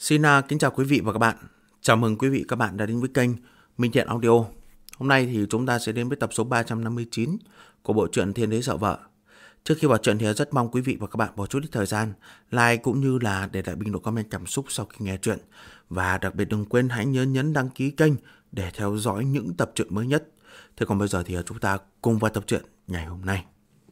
Kính chào quý vị và các bạn. Chào mừng quý vị và các bạn đã đến với kênh Minh Thiện Audio. Hôm nay thì chúng ta sẽ đến với tập số 359 của bộ truyện Thiên Đế Sợ Vợ. Trước khi vào truyện thì rất mong quý vị và các bạn bỏ chút ít thời gian like cũng như là để lại bình luận comment cảm xúc sau khi nghe truyện. Và đặc biệt đừng quên hãy nhấn đăng ký kênh để theo dõi những tập truyện mới nhất. Thế còn bây giờ thì chúng ta cùng vào tập truyện ngày hôm nay.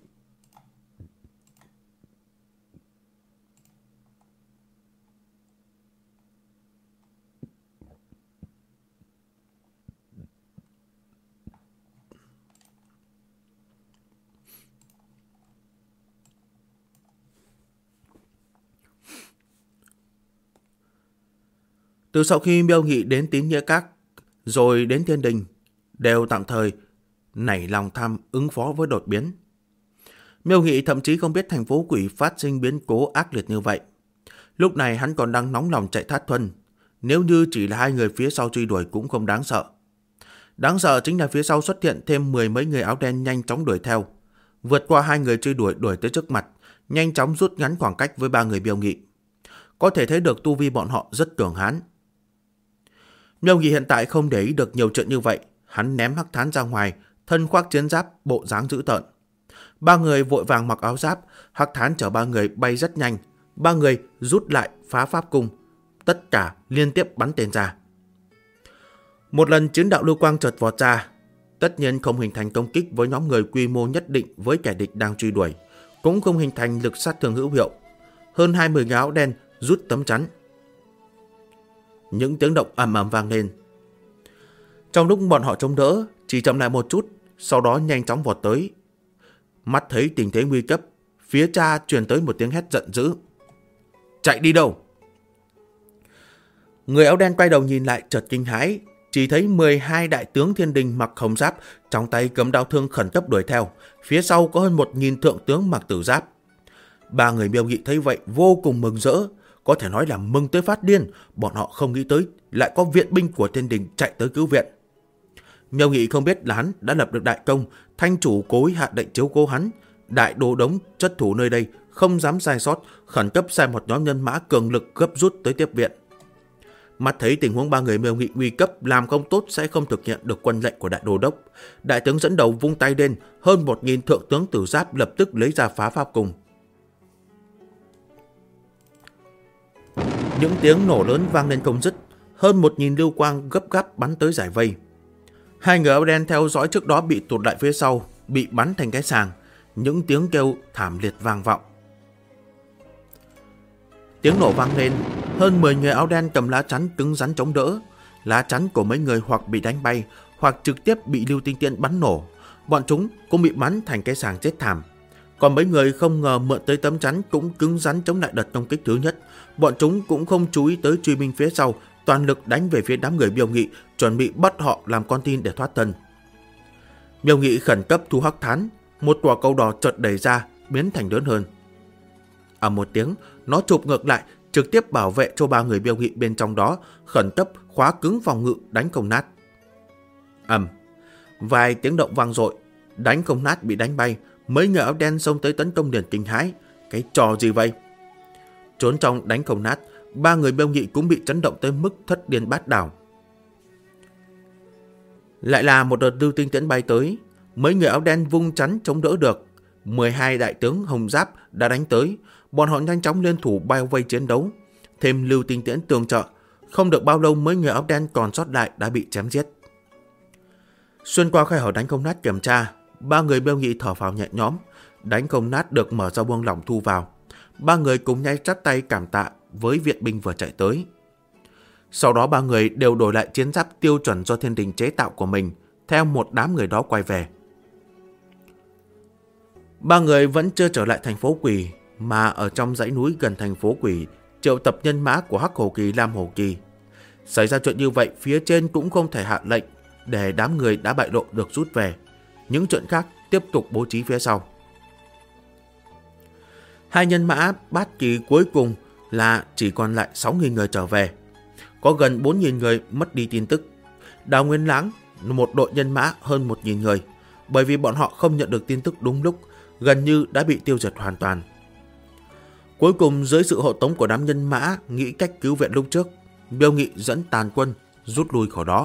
Từ sau khi Miêu Nghị đến Tín Nghĩa Các, rồi đến Thiên Đình, đều tạm thời nảy lòng tham ứng phó với đột biến. Miêu Nghị thậm chí không biết thành phố quỷ phát sinh biến cố ác liệt như vậy. Lúc này hắn còn đang nóng lòng chạy thoát thân, nếu như chỉ là hai người phía sau truy đuổi cũng không đáng sợ. Đáng sợ chính là phía sau xuất hiện thêm 10 mấy người áo đen nhanh chóng đuổi theo, vượt qua hai người truy đuổi tới trước mặt, nhanh chóng rút ngắn khoảng cách với ba người Miêu Nghị. Có thể thấy được tu vi bọn họ rất cường hãn. Miêu Nghị hiện tại không để ý được nhiều chuyện như vậy, hắn ném Hắc Thán ra ngoài, thân khoác chiến giáp, bộ dáng dữ tợn. Ba người vội vàng mặc áo giáp, Hắc Thán chở ba người bay rất nhanh, ba người rút lại phá pháp cung, tất cả liên tiếp bắn tên ra. Một lần chiến đạo lưu quang chợt vọt ra, tất nhiên không hình thành công kích với nhóm người quy mô nhất định với kẻ địch đang truy đuổi, cũng không hình thành lực sát thương hữu hiệu. Hơn 20 người áo đen rút tấm chắn. Những tiếng động ầm ầm vang lên. Trong lúc bọn họ chống đỡ, chỉ chậm lại một chút, sau đó nhanh chóng vọt tới. Mắt thấy tình thế nguy cấp, phía cha truyền tới một tiếng hét giận dữ. Chạy đi đâu? Người áo đen quay đầu nhìn lại chợt kinh hãi, chỉ thấy 12 đại tướng thiên đình mặc hồng giáp, trong tay cầm đao thương khẩn cấp đuổi theo, phía sau có hơn 1000 thượng tướng mặc tử giáp. Ba người Miêu Nghị thấy vậy vô cùng mừng rỡ, có thể nói là mừng tới phát điên, bọn họ không nghĩ tới lại có viện binh của thiên đình chạy tới cứu viện. Miêu Nghị không biết là hắn đã lập được đại công, thanh chủ cố ý hạ lệnh chiếu cố hắn, đại đô đống chất thủ nơi đây không dám sai sót, khẩn cấp sai một nhóm nhân mã cường lực gấp rút tới tiếp viện. Mắt thấy tình huống ba người Miêu Nghị nguy cấp, làm không tốt sẽ không thực hiện được quân lệnh của đại đô đốc, đại tướng dẫn đầu vung tay lên, hơn 1000 thượng tướng tử giáp lập tức lấy ra phá pháp cung. Những tiếng nổ lớn vang lên không dứt, hơn 1000 lưu quang gấp gáp bắn tới giải vây. Hai người áo đen theo dõi trước đó bị tụt lại phía sau, bị bắn thành cái sàng, những tiếng kêu thảm liệt vang vọng. Tiếng nổ vang lên, hơn 10 người áo đen cầm lá chắn cứng rắn chống đỡ. Lá chắn của mấy người hoặc bị đánh bay, hoặc trực tiếp bị lưu tinh tiễn bắn nổ. Bọn chúng cũng bị bắn thành cái sàng chết thảm. Còn mấy người không ngờ mượn tới tấm chắn cũng cứng rắn chống lại đợt công kích thứ nhất. Bọn chúng cũng không chú ý tới truy binh phía sau, toàn lực đánh về phía đám người Miêu Nghị, chuẩn bị bắt họ làm con tin để thoát thân. Miêu Nghị khẩn cấp thu Hắc Thán, một quả cầu đỏ chợt đẩy ra, biến thành lớn hơn. Một tiếng, nó chụp ngược lại, trực tiếp bảo vệ cho ba người Miêu Nghị bên trong đó, khẩn cấp khóa cứng phòng ngự đánh không nát. Vài tiếng động vang dội, đánh không nát bị đánh bay, mấy người áo đen xông tới tấn công liền kinh hãi. Cái trò gì vậy? Trốn trong đánh không nát, ba người Miêu Nghị cũng bị chấn động tới mức thất điên bát đảo. Lại là một đợt lưu tinh tiễn bay tới, mấy người áo đen vung chắn chống đỡ được. 12 đại tướng hồng giáp đã đánh tới, bọn họ nhanh chóng liên thủ bao vây chiến đấu, thêm lưu tinh tiễn tường trợ. Không được bao lâu mấy người áo đen còn sót lại đã bị chém giết. Xuyên qua khe hở đánh không nát kiểm tra, ba người Miêu Nghị thở phào nhẹ nhõm, đánh không nát được mở ra buông lỏng thu vào. Ba người cùng nhau chắp tay cảm tạ với viện binh vừa chạy tới. Sau đó ba người đều đổi lại chiến giáp tiêu chuẩn do thiên đình chế tạo của mình, theo một đám người đó quay về. Ba người vẫn chưa trở lại thành phố quỷ, mà ở trong dãy núi gần thành phố quỷ triệu tập nhân mã của Hắc Hổ Kỳ, Lam Hổ Kỳ. Xảy ra chuyện như vậy, phía trên cũng không thể hạ lệnh để đám người đã bại lộ được rút về. Những chuyện khác tiếp tục bố trí phía sau. Hai nhân mã Bát Kỳ cuối cùng là chỉ còn lại 6.000 người trở về. Có gần 4.000 người mất đi tin tức. Đào Nguyên Lãng, một đội nhân mã hơn 1.000 người, bởi vì bọn họ không nhận được tin tức đúng lúc, gần như đã bị tiêu diệt hoàn toàn. Cuối cùng dưới sự hộ tống của đám nhân mã nghĩ cách cứu viện lúc trước, Miêu Nghị dẫn tàn quân rút lui khỏi đó.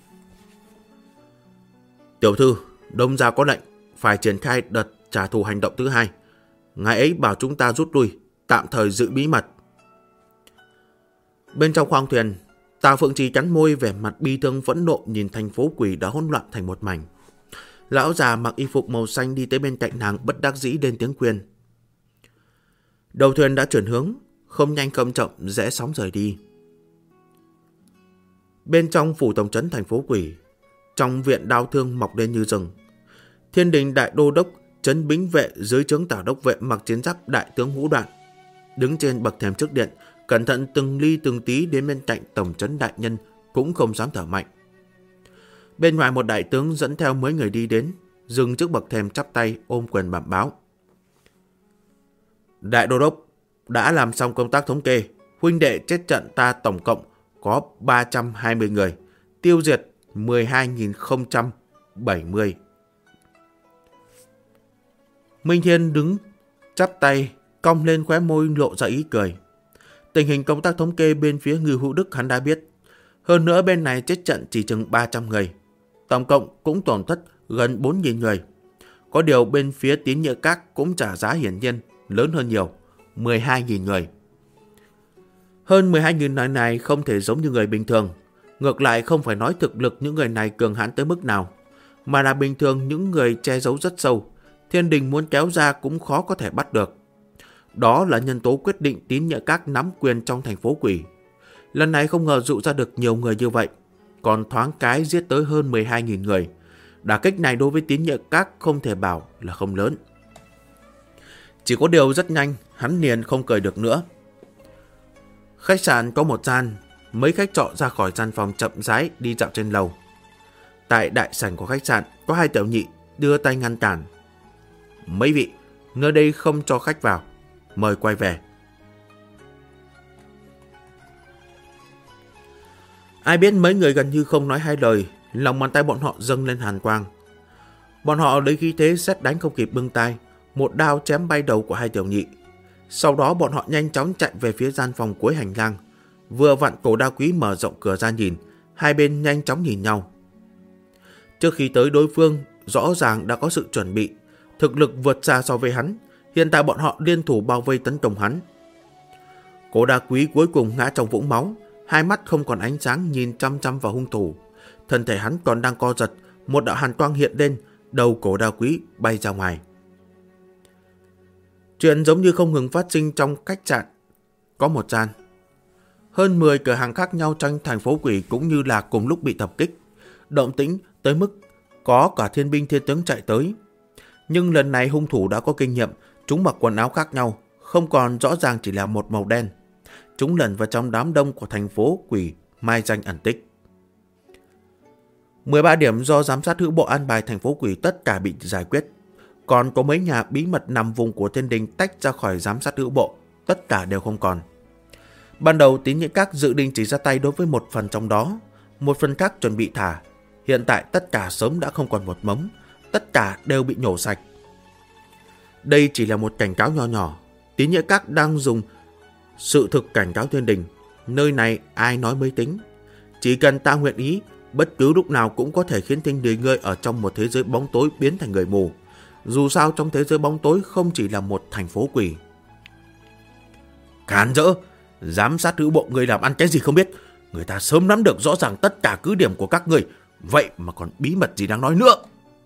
Tiểu thư, Đông gia có lệnh phải triển khai đợt trả thù hành động thứ hai. Ngài ấy bảo chúng ta rút lui, tạm thời giữ bí mật. Bên trong khoang thuyền, Tào Phượng Trì cắn môi, vẻ mặt bi thương phẫn nộ nhìn thành phố quỷ đã hỗn loạn thành một mảnh. Lão già mặc y phục màu xanh đi tới bên cạnh nàng, bất đắc dĩ lên tiếng khuyên. Đầu thuyền đã chuyển hướng, không nhanh không chậm rẽ sóng rời đi. Bên trong phủ tổng trấn thành phố quỷ, trong viện đao thương mọc lên như rừng. Thiên đình đại đô đốc trấn bính vệ dưới trướng tả đốc vệ mặc chiến giáp đại tướng Hữu Đoạn, đứng trên bậc thềm trước điện, cẩn thận từng ly từng tí đến bên cạnh tổng trấn đại nhân, cũng không dám thở mạnh. Bên ngoài một đại tướng dẫn theo mấy người đi đến, dừng trước bậc thềm chắp tay ôm quyền bẩm báo. Đại đô đốc đã làm xong công tác thống kê, huynh đệ chết trận ta tổng cộng có 320 người, tiêu diệt 12.070. Minh Thiên đứng chắp tay, cong lên khóe môi lộ ra ý cười. Tình hình công tác thống kê bên phía Ngưu Hữu Đức hắn đã biết. Hơn nữa bên này chết trận chỉ chừng 300 người. Tổng cộng cũng tổn thất gần 4.000 người. Có điều bên phía Tín Nghĩa Các cũng trả giá hiển nhiên lớn hơn nhiều, 12.000 người. Hơn 12.000 người này không thể giống như người bình thường. Ngược lại không phải nói thực lực những người này cường hãn tới mức nào, mà là bình thường những người che giấu rất sâu. Thiên đình muốn kéo ra cũng khó có thể bắt được. Đó là nhân tố quyết định Tín Nghĩa Các nắm quyền trong thành phố quỷ. Lần này không ngờ dụ ra được nhiều người như vậy, còn thoáng cái giết tới hơn 12.000 người. Đả kích này đối với Tín Nghĩa Các không thể bảo là không lớn. Chỉ có điều rất nhanh, hắn liền không cười được nữa. Khách sạn có một gian, mấy khách trọ ra khỏi gian phòng chậm rãi đi dạo trên lầu. Tại đại sảnh của khách sạn có hai tiểu nhị đưa tay ngăn cản. Mấy vị, nơi đây không cho khách vào, mời quay về. Ai biết mấy người gần như không nói hai lời, lòng bàn tay bọn họ dâng lên hàn quang. Bọn họ lấy khí thế sét đánh không kịp bưng tay, một đao chém bay đầu của hai tiểu nhị. Sau đó bọn họ nhanh chóng chạy về phía gian phòng cuối hành lang. Vừa vặn Cổ Đa Quý mở rộng cửa ra nhìn, hai bên nhanh chóng nhìn nhau. Trước khi tới đối phương, rõ ràng đã có sự chuẩn bị, thực lực vượt xa so với hắn. Hiện tại bọn họ liên thủ bao vây tấn công hắn. Cổ Đa Quý cuối cùng ngã trong vũng máu, hai mắt không còn ánh sáng nhìn chăm chăm vào hung thủ. Thân thể hắn còn đang co giật, một đạo hàn quang hiện lên, đầu Cổ Đa Quý bay ra ngoài. Chuyện giống như không ngừng phát sinh trong khách sạn. Có một gian, hơn 10 cửa hàng khác nhau trong thành phố quỷ cũng như là cùng lúc bị tập kích. Động tĩnh tới mức có cả thiên binh thiên tướng chạy tới. Nhưng lần này hung thủ đã có kinh nghiệm, chúng mặc quần áo khác nhau, không còn rõ ràng chỉ là một màu đen. Chúng lẩn vào trong đám đông của thành phố quỷ, mai danh ẩn tích. 13 điểm do giám sát hữu bộ an bài thành phố quỷ tất cả bị giải quyết. Còn có mấy nhà bí mật nằm vùng của thiên đình tách ra khỏi giám sát hữu bộ, tất cả đều không còn. Ban đầu Tín Nghĩa Các dự định chỉ ra tay đối với một phần trong đó, một phần khác chuẩn bị thả. Hiện tại tất cả sớm đã không còn một mống, tất cả đều bị nhổ sạch. Đây chỉ là một cảnh cáo nho nhỏ. Tín Nghĩa Các đang dùng sự thực cảnh cáo thiên đình. Nơi này ai nói mới tính. Chỉ cần ta nguyện ý, bất cứ lúc nào cũng có thể khiến thiên đình ngươi ở trong một thế giới bóng tối biến thành người mù. Dù sao trong thế giới bóng tối không chỉ là một thành phố quỷ. Càn rỡ, giám sát hữu bộ người làm ăn cái gì không biết. Người ta sớm nắm được rõ ràng tất cả cứ điểm của các người, vậy mà còn bí mật gì đang nói nữa.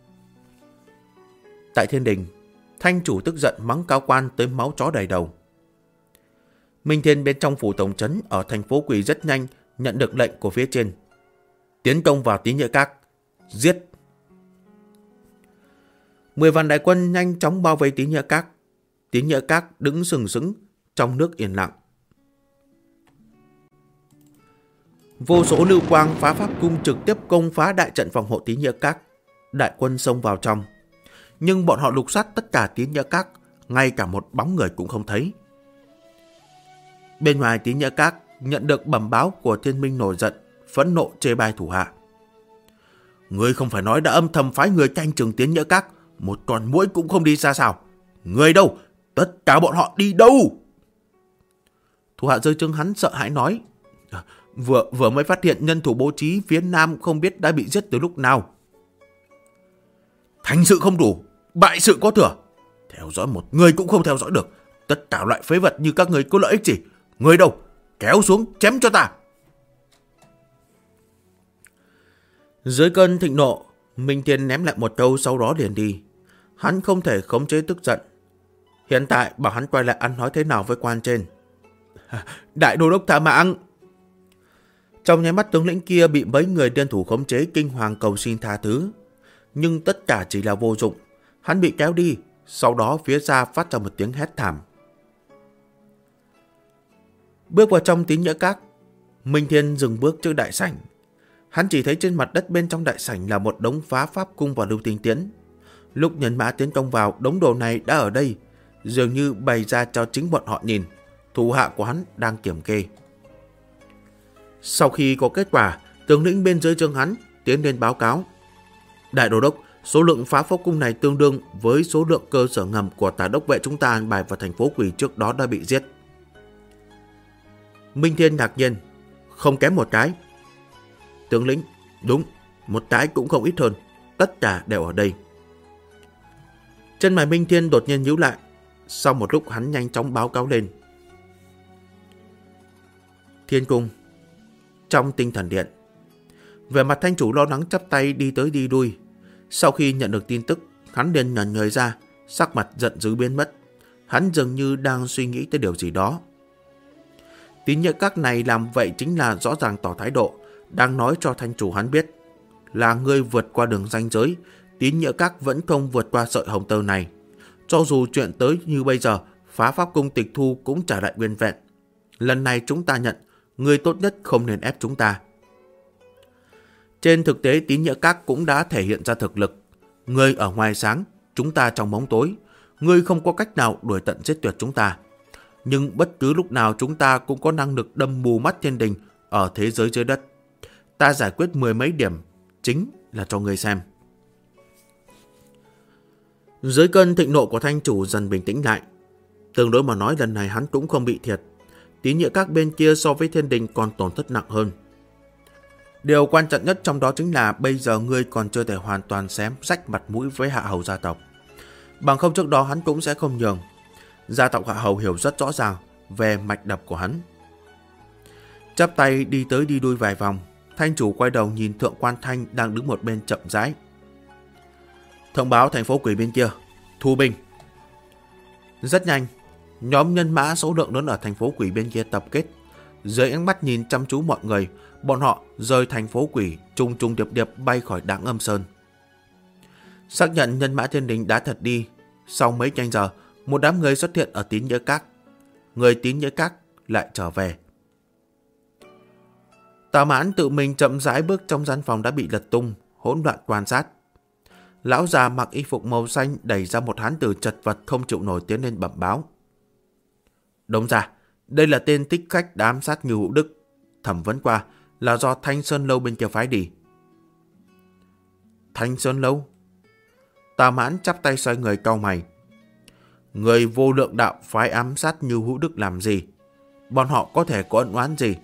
Tại thiên đình, Thanh chủ tức giận mắng cao quan tới máu chó đầy đầu. Minh Thiên bên trong phủ tổng trấn ở thành phố quỷ rất nhanh nhận được lệnh của phía trên. Tiến công vào Tín Nghĩa Các, giết. 10 vạn đại quân nhanh chóng bao vây Tín Nghĩa Các. Tín Nghĩa Các đứng sừng sững trong nước yên lặng. Vô số lưu quang phá pháp cung trực tiếp công phá đại trận phòng hộ Tín Nghĩa Các. Đại quân xông vào trong. Nhưng bọn họ lục soát tất cả Tín Nghĩa Các, ngay cả một bóng người cũng không thấy. Bên ngoài Tín Nghĩa Các nhận được bẩm báo của Thiên Minh nổi giận, phẫn nộ chê bai thủ hạ. Ngươi không phải nói đã âm thầm phái người canh chừng Tín Nghĩa Các, một con muỗi cũng không đi ra sao? Người đâu? Tất cả bọn họ đi đâu? Thủ hạ dưới trướng hắn sợ hãi nói: Vừa mới phát hiện nhân thủ bố trí phía nam không biết đã bị giết từ lúc nào. Thành sự không đủ, bại sự có thừa. Theo dõi một người cũng không theo dõi được. Tất cả loại phế vật như các người có lợi ích gì? Người đâu? Kéo xuống chém cho ta. Dưới cơn thịnh nộ, Minh Thiên ném lại một câu sau đó liền đi. Hắn không thể khống chế tức giận. Hiện tại bảo hắn quay lại ăn nói thế nào với quan trên. Đại đô đốc tha mạng. Trong nháy mắt tướng lĩnh kia bị mấy người liên thủ khống chế kinh hoàng cầu xin tha thứ. Nhưng tất cả chỉ là vô dụng. Hắn bị kéo đi, sau đó phía xa phát ra một tiếng hét thảm. Bước vào trong Tín Nghĩa Các, Minh Thiên dừng bước trước đại sảnh. Hắn chỉ thấy trên mặt đất bên trong đại sảnh là một đống phá pháp cung và lưu tinh tiễn. Lúc nhân mã tiến công vào, đống đồ này đã ở đây, dường như bày ra cho chính bọn họ nhìn. Thủ hạ của hắn đang kiểm kê. Sau khi có kết quả, tướng lĩnh bên dưới trướng hắn tiến lên báo cáo: Đại đô đốc, số lượng phá pháp cung này tương đương với số lượng cơ sở ngầm của tả đốc vệ chúng ta an bài vào thành phố Quỷ trước đó đã bị giết. Minh Thiên ngạc nhiên: Không kém một cái. Tướng lĩnh: Đúng, một cái cũng không ít hơn. Tất cả đều ở đây. Chân mày Minh Thiên đột nhiên nhíu lại. Sau một lúc hắn nhanh chóng báo cáo lên. Thiên cung, trong Tinh Thần Điện. Về mặt thanh chủ lo lắng chắp tay đi tới đi lui. Sau khi nhận được tin tức, hắn liền ngẩn người ra, sắc mặt giận dữ biến mất. Hắn dường như đang suy nghĩ tới điều gì đó. Tín Nghĩa Các này làm vậy chính là rõ ràng tỏ thái độ, đang nói cho thanh chủ hắn biết là ngươi vượt qua đường ranh giới. Tín Nghĩa Các vẫn không vượt qua sợi hồng tơ này. Cho dù chuyện tới như bây giờ, phá pháp cung tịch thu cũng trả lại nguyên vẹn. Lần này chúng ta nhận, ngươi tốt nhất không nên ép chúng ta. Trên thực tế Tín Nghĩa Các cũng đã thể hiện ra thực lực. Ngươi ở ngoài sáng, chúng ta trong bóng tối. Ngươi không có cách nào đuổi tận giết tuyệt chúng ta. Nhưng bất cứ lúc nào chúng ta cũng có năng lực đâm mù mắt thiên đình ở thế giới dưới đất. Ta giải quyết 10 mấy điểm, chính là cho ngươi xem. Dưới cơn thịnh nộ của thanh chủ dần bình tĩnh lại. Tương đối mà nói lần này hắn cũng không bị thiệt. Tín Nghĩa Các bên kia so với thiên đình còn tổn thất nặng hơn. Điều quan trọng nhất trong đó chính là bây giờ ngươi còn chưa thể hoàn toàn xém rách mặt mũi với hạ hầu gia tộc. Bằng không trước đó hắn cũng sẽ không nhường. Gia tộc hạ hầu hiểu rất rõ ràng về mạch đập của hắn. Chắp tay đi tới đi lui vài vòng, thanh chủ quay đầu nhìn Thượng Quan Thanh đang đứng một bên chậm rãi. Thông báo thành phố Quỷ bên kia, thu binh. Rất nhanh, nhóm nhân mã số lượng lớn ở thành phố Quỷ bên kia tập kết. Dưới ánh mắt nhìn chăm chú mọi người, bọn họ rời thành phố Quỷ trùng trùng điệp điệp bay khỏi Đãng Âm Sơn. Xác nhận nhân mã thiên đình đã thật đi. Sau mấy canh giờ, một đám người xuất hiện ở Tín Nghĩa Các. Người Tín Nghĩa Các lại trở về. Tào Mãn tự mình chậm rãi bước trong gian phòng đã bị lật tung, hỗn loạn quan sát. Lão già mặc y phục màu xanh đẩy ra một hán tử chật vật không chịu nổi tiến lên bẩm báo. Đúng ra, đây là tên thích khách đã ám sát Ngưu Hữu Đức. Thẩm vấn qua là do Thanh Sơn Lâu bên kia phái đi. Thanh Sơn Lâu? Tào Mãn chắp tay xoay người cau mày. Người Vô Lượng Đạo phái ám sát Ngưu Hữu Đức làm gì? Bọn họ có thể có ân oán gì?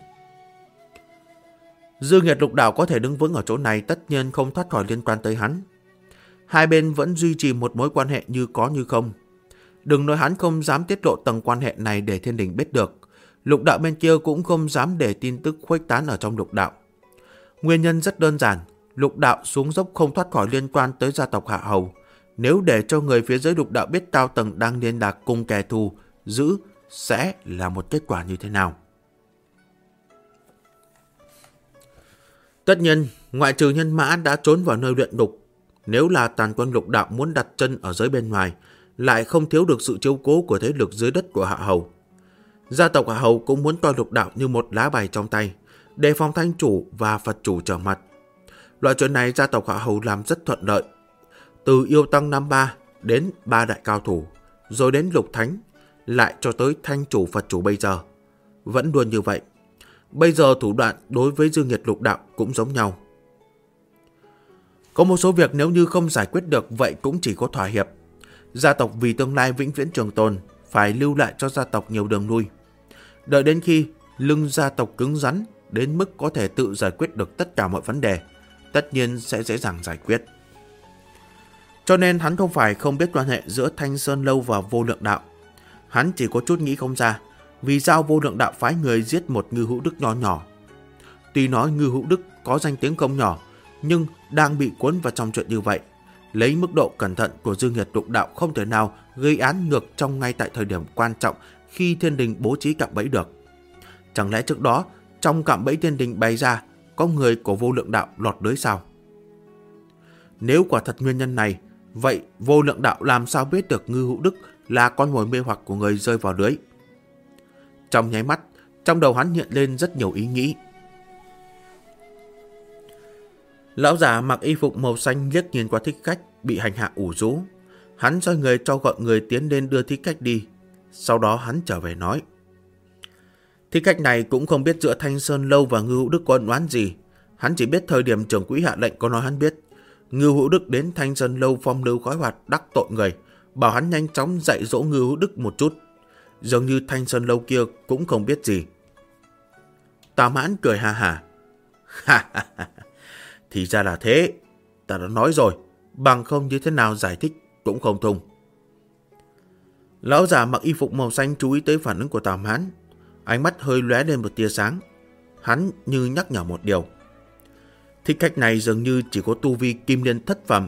Dư Nghiệt Lục Đạo có thể đứng vững ở chỗ này tất nhiên không thoát khỏi liên quan tới hắn. Hai bên vẫn duy trì một mối quan hệ như có như không. Đừng nói hắn không dám tiết lộ tầng quan hệ này để thiên đình biết được. Lục đạo bên kia cũng không dám để tin tức khuếch tán ở trong lục đạo. Nguyên nhân rất đơn giản. Lục đạo xuống dốc không thoát khỏi liên quan tới gia tộc Hạ Hầu. Nếu để cho người phía dưới lục đạo biết cao tầng đang liên lạc cùng kẻ thù giữ sẽ là một kết quả như thế nào? Tất nhiên, ngoại trừ nhân mã đã trốn vào nơi luyện ngục, nếu là tàn quân lục đạo muốn đặt chân ở giới bên ngoài, lại không thiếu được sự chiếu cố của thế lực dưới đất của Hạ Hầu. Gia tộc Hạ Hầu cũng muốn coi lục đạo như một lá bài trong tay, đề phòng thanh chủ và Phật chủ trở mặt. Loại chuyện này gia tộc Hạ Hầu làm rất thuận lợi. Từ yêu tăng năm ba đến ba đại cao thủ, rồi đến lục thánh, lại cho tới thanh chủ Phật chủ bây giờ. Vẫn luôn như vậy. Bây giờ thủ đoạn đối với Dương Nghiệt lục đạo cũng giống nhau. Có một số việc nếu như không giải quyết được vậy cũng chỉ có thỏa hiệp. Gia tộc vì tương lai vĩnh viễn trường tồn phải lưu lại cho gia tộc nhiều đường lui. Đợi đến khi lưng gia tộc cứng rắn đến mức có thể tự giải quyết được tất cả mọi vấn đề, tất nhiên sẽ dễ dàng giải quyết. Cho nên hắn không phải không biết quan hệ giữa Thanh Sơn Lâu và Vô Lượng Đạo. Hắn chỉ có chút nghĩ không ra vì sao Vô Lượng Đạo phái người giết một Ngư Hữu Đức nho nhỏ. Tuy nói Ngư Hữu Đức có danh tiếng không nhỏ, nhưng đang bị cuốn vào trong chuyện như vậy, lấy mức độ cẩn thận của Dương Nhiệt Lục Đạo không thể nào gây án ngược trong ngay tại thời điểm quan trọng khi thiên đình bố trí cạm bẫy được. Chẳng lẽ trước đó trong cạm bẫy thiên đình bày ra có người của Vô Lượng Đạo lọt lưới sao? Nếu quả thật nguyên nhân này, vậy Vô Lượng Đạo làm sao biết được Ngư Hữu Đức là con mồi mê hoặc của người rơi vào lưới? Trong nháy mắt, trong đầu hắn hiện lên rất nhiều ý nghĩ. Lão già mặc y phục màu xanh liếc nhìn qua thích khách bị hành hạ ủ rũ. Hắn xoay người cho gọi người tiến lên đưa thích khách đi. Sau đó hắn trở về nói: thích khách này cũng không biết giữa Thanh Sơn Lâu và Ngư Hữu Đức có ân oán gì. Hắn chỉ biết thời điểm trưởng quỹ hạ lệnh có nói hắn biết Ngư Hữu Đức đến Thanh Sơn Lâu phong lưu khói hoạt đắc tội người, bảo hắn nhanh chóng dạy dỗ Ngư Hữu Đức một chút. Dường như Thanh Sơn Lâu kia cũng không biết gì. Tào Mãn cười ha hả. Thì ra là thế, ta đã nói rồi, bằng không như thế nào giải thích cũng không thông. Lão già mặc y phục màu xanh chú ý tới phản ứng của Tào Mãn, ánh mắt hơi lóe lên một tia sáng. Hắn như nhắc nhở một điều. Thích khách này dường như chỉ có tu vi kim liên thất phẩm.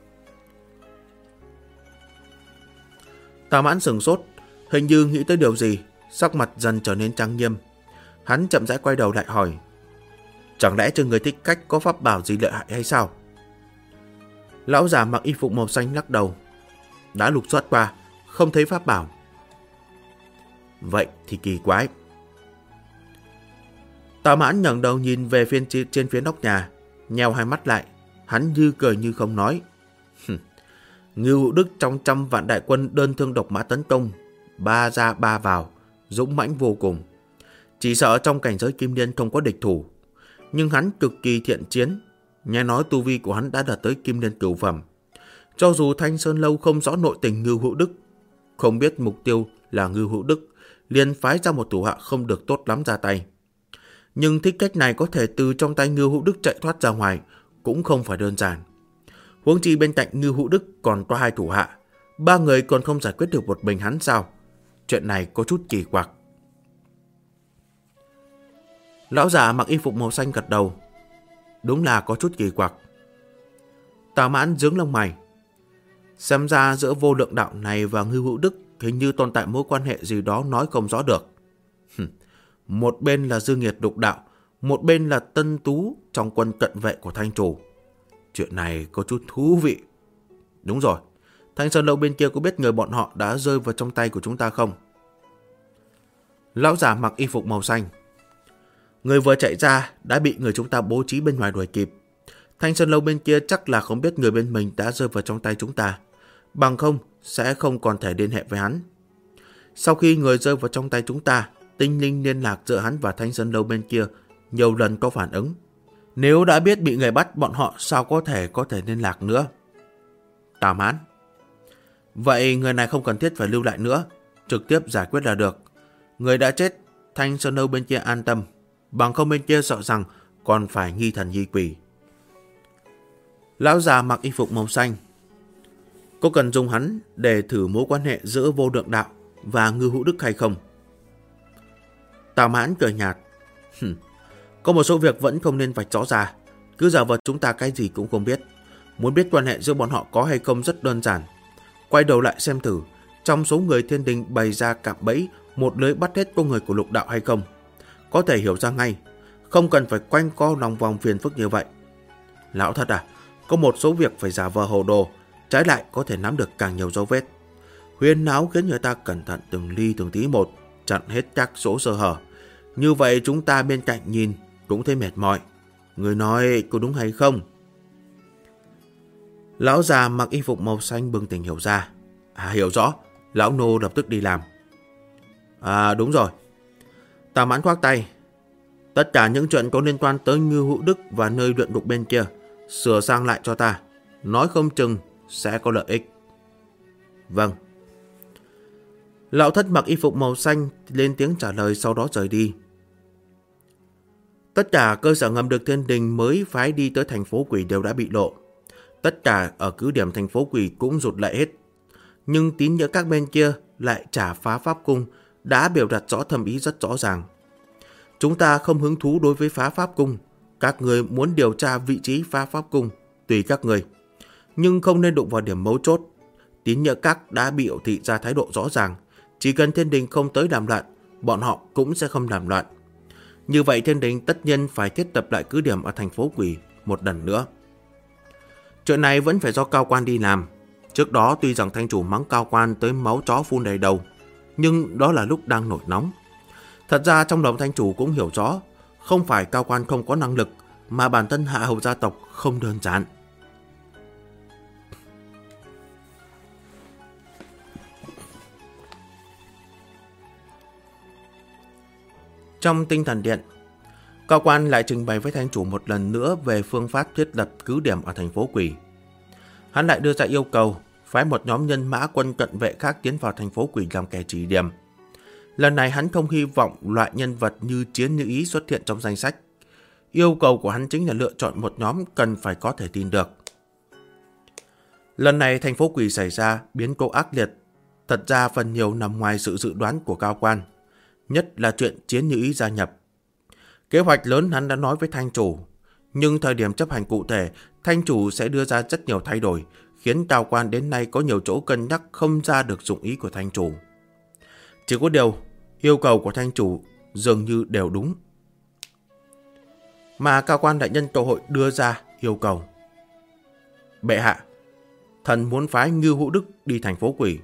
Tào Mãn sửng sốt, hình như nghĩ tới điều gì, sắc mặt dần trở nên trang nghiêm. Hắn chậm rãi quay đầu lại hỏi: chẳng lẽ trên người thích khách có pháp bảo gì lợi hại hay sao? Lão già mặc y phục màu xanh lắc đầu. Đã lục soát qua, không thấy pháp bảo. Vậy thì kỳ quái. Tào Mãn ngẩng đầu nhìn về trên phía nóc nhà, nheo hai mắt lại, hắn như cười như không nói. Ngư Hữu Đức trong 100 vạn đại quân đơn thương độc mã tấn công, 3 ra 3 vào, dũng mãnh vô cùng. Chỉ sợ trong cảnh giới kim liên không có địch thủ. Nhưng hắn cực kỳ thiện chiến, nghe nói tu vi của hắn đã đạt tới kim liên cửu phẩm. Cho dù Thanh Sơn Lâu không rõ nội tình Ngư Hữu Đức, không biết mục tiêu là Ngư Hữu Đức, liền phái ra một thủ hạ không được tốt lắm ra tay. Nhưng thích khách này có thể từ trong tay Ngư Hữu Đức chạy thoát ra ngoài cũng không phải đơn giản. Huống chi bên cạnh Ngư Hữu Đức còn có 2 thủ hạ, 3 người còn không giải quyết được một mình hắn sao? Chuyện này có chút kỳ quặc. Lão già mặc y phục màu xanh gật đầu. Đúng là có chút kỳ quặc. Tào Mãn nhướng lông mày. Xem ra giữa Vô Lượng Đạo này và Ngư Hữu Đức hình như tồn tại mối quan hệ gì đó nói không rõ được. Một bên là Dương Nhiệt Lục Đạo, một bên là Tân Tú trong quân cận vệ của Thanh Chủ. Chuyện này có chút thú vị. Đúng rồi, Thanh Sơn Lâu bên kia có biết người bọn họ đã rơi vào trong tay của chúng ta không? Lão già mặc y phục màu xanh. Người vừa chạy ra đã bị người chúng ta bố trí bên ngoài đuổi kịp. Thanh Sơn Lâu bên kia chắc là không biết người bên mình đã rơi vào trong tay chúng ta. Bằng không sẽ không còn thể liên hệ với hắn. Sau khi người rơi vào trong tay chúng ta, tinh linh liên lạc giữa hắn và Thanh Sơn Lâu bên kia nhiều lần có phản ứng. Nếu đã biết bị người bắt, bọn họ sao có thể liên lạc nữa? Tào Mãn. Vậy người này không cần thiết phải lưu lại nữa, trực tiếp giải quyết là được. Người đã chết, Thanh Sơn Lâu bên kia an tâm, bằng không bên kia sợ rằng còn phải nghi thần nghi quỷ. Lão già mặc y phục màu xanh. Có cần dùng hắn để thử mối quan hệ giữa Vô Lượng Đạo và Ngư Hữu Đức hay không? Tào Mãn cười nhạt. Có một số việc vẫn không nên vạch rõ ra, cứ giả vờ chúng ta cái gì cũng không biết. Muốn biết quan hệ giữa bọn họ có hay không rất đơn giản. Quay đầu lại xem thử, trong số người thiên đình bày ra cạm bẫy, một lưới bắt hết con người của Lục Đạo hay không. Có thể hiểu ra ngay, không cần phải quanh co lòng vòng phiền phức như vậy. Lão thật à, có một số việc phải giả vờ hồ đồ, trái lại có thể nắm được càng nhiều dấu vết. Huyên náo khiến người ta cẩn thận từng ly từng tí một, chặn hết các số sơ hở. Như vậy chúng ta bên cạnh nhìn cũng thấy mệt mỏi. Người nói có đúng hay không? Lão già mặc y phục màu xanh bừng tỉnh hiểu ra. Hiểu rõ, lão nô lập tức đi làm. Đúng rồi. Tào Mãn khoác tay. Tất cả những chuyện có liên quan tới Ngư Hữu Đức và nơi luyện ngục bên kia sửa sang lại cho ta, nói không chừng sẽ có lợi ích. Vâng. Lão thất mặc y phục màu xanh lên tiếng trả lời, sau đó rời đi. Tất cả cơ sở ngầm được Thiên Đình mới phái đi tới thành phố quỷ đều đã bị lộ. Tất cả ở cứ điểm thành phố quỷ cũng rụt lại hết. Nhưng tín nghĩa các bên kia lại trả phá pháp cung đã biểu đạt rõ thâm ý rất rõ ràng. Chúng ta không hứng thú đối với phá pháp cung. Các người muốn điều tra vị trí phá pháp cung, tùy các người. Nhưng không nên đụng vào điểm mấu chốt. Tín nghĩa các đã biểu thị ra thái độ rõ ràng. Chỉ cần Thiên Đình không tới làm loạn, bọn họ cũng sẽ không làm loạn. Như vậy Thiên Đình tất nhiên phải thiết lập lại cứ điểm ở thành phố quỷ một lần nữa. Chuyện này vẫn phải do cao quan đi làm. Trước đó tuy rằng thanh chủ mắng cao quan tới máu chó phun đầy đầu, nhưng đó là lúc đang nổi nóng. Thật ra trong lòng thanh chủ cũng hiểu rõ, không phải cao quan không có năng lực, mà bản thân hạ hầu gia tộc không đơn giản. Trong tinh thần điện, cao quan lại trình bày với thanh chủ một lần nữa về phương pháp thiết lập cứ điểm ở thành phố quỷ. Hắn lại đưa ra yêu cầu phái một nhóm nhân mã quân cận vệ khác tiến vào thành phố quỷ làm kẻ chỉ điểm. Lần này hắn không hy vọng loại nhân vật như Chiến Như Ý xuất hiện trong danh sách. Yêu cầu của hắn chính là lựa chọn một nhóm cần phải có thể tin được. Lần này thành phố quỷ xảy ra biến cố ác liệt, thật ra phần nhiều nằm ngoài sự dự đoán của cao quan, nhất là chuyện Chiến Như Ý gia nhập. Kế hoạch lớn hắn đã nói với thanh chủ, nhưng thời điểm chấp hành cụ thể, thanh chủ sẽ đưa ra rất nhiều thay đổi, khiến cao quan đến nay có nhiều chỗ cân nhắc không ra được dụng ý của thanh chủ. Chỉ có điều, yêu cầu của thanh chủ dường như đều đúng. Mà cao quan đại nhân cơ hội đưa ra yêu cầu. Bệ hạ, thần muốn phái Ngưu Hữu Đức đi thành phố quỷ.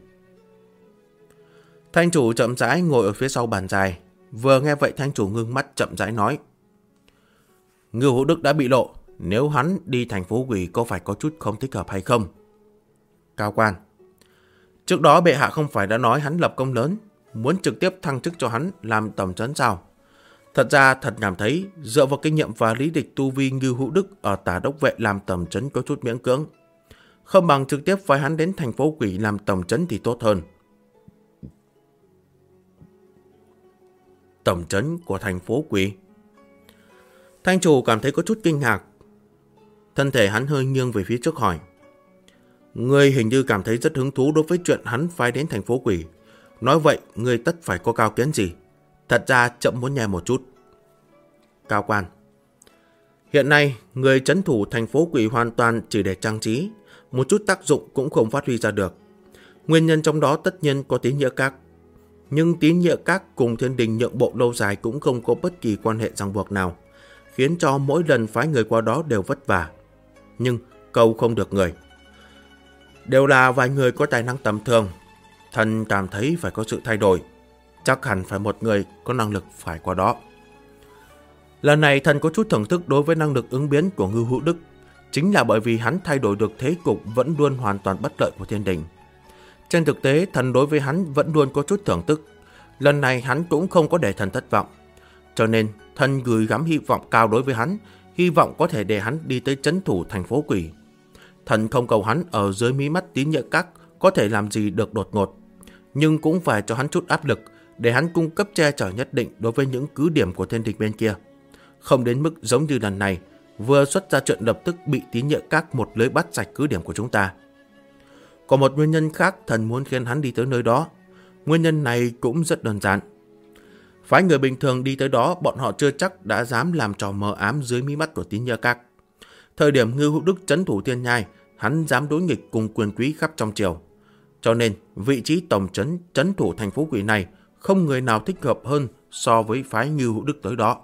Thanh chủ chậm rãi ngồi ở phía sau bàn dài. Vừa nghe vậy thanh chủ ngưng mắt chậm rãi nói. Ngưu Hữu Đức đã bị lộ, nếu hắn đi thành phố quỷ có phải có chút không thích hợp hay không? Cao quan, trước đó bệ hạ không phải đã nói hắn lập công lớn, muốn trực tiếp thăng chức cho hắn làm tổng trấn sao? Thật ra thật cảm thấy dựa vào kinh nghiệm và lý lịch tu vi Ngưu Hữu Đức ở Tả Đốc Vệ làm tổng trấn có chút miễn cưỡng. Không bằng trực tiếp phái hắn đến thành phố quỷ làm tổng trấn thì tốt hơn. Tổng trấn của thành phố quỷ? Thanh chủ cảm thấy có chút kinh ngạc. Thân thể hắn hơi nghiêng về phía trước hỏi. Ngươi hình như cảm thấy rất hứng thú đối với chuyện hắn phái đến thành phố quỷ. Nói vậy, ngươi tất phải có cao kiến gì? Thật ra chậm muốn nghe một chút. Cao quan, hiện nay, người trấn thủ thành phố quỷ hoàn toàn chỉ để trang trí, một chút tác dụng cũng không phát huy ra được. Nguyên nhân trong đó tất nhiên có tín nghĩa các. Nhưng tín nghĩa các cùng Thiên Đình nhượng bộ lâu dài cũng không có bất kỳ quan hệ ràng buộc nào, khiến cho mỗi lần phái người qua đó đều vất vả. Nhưng câu không được người. Đều là vài người có tài năng tầm thường. Thần cảm thấy phải có sự thay đổi. Chắc hẳn phải một người có năng lực phải qua đó. Lần này thần có chút thưởng thức đối với năng lực ứng biến của Ngưu Hữu Đức. Chính là bởi vì hắn thay đổi được thế cục vẫn luôn hoàn toàn bất lợi của Thiên Đình. Trên thực tế, thần đối với hắn vẫn luôn có chút thưởng thức. Lần này hắn cũng không có để thần thất vọng. Cho nên, thần gửi gắm hy vọng cao đối với hắn, hy vọng có thể để hắn đi tới trấn thủ thành phố quỷ. Thần không cầu hắn ở dưới mí mắt tín nghĩa các có thể làm gì được đột ngột, nhưng cũng phải cho hắn chút áp lực để hắn cung cấp che chở nhất định đối với những cứ điểm của Thiên Đình bên kia. Không đến mức giống như lần này, vừa xuất ra chuyện lập tức bị tín nghĩa các một lưới bắt sạch cứ điểm của chúng ta. Còn một nguyên nhân khác thần muốn khiến hắn đi tới nơi đó. Nguyên nhân này cũng rất đơn giản. Phái người bình thường đi tới đó, bọn họ chưa chắc đã dám làm trò mờ ám dưới mí mắt của tín nghĩa các. Thời điểm Ngưu Hữu Đức trấn thủ Thiên Nhai, hắn dám đối nghịch cùng quyền quý khắp trong triều. Cho nên, vị trí tổng trấn thủ thành phố quỷ này không người nào thích hợp hơn so với phái Ngưu Hữu Đức tới đó.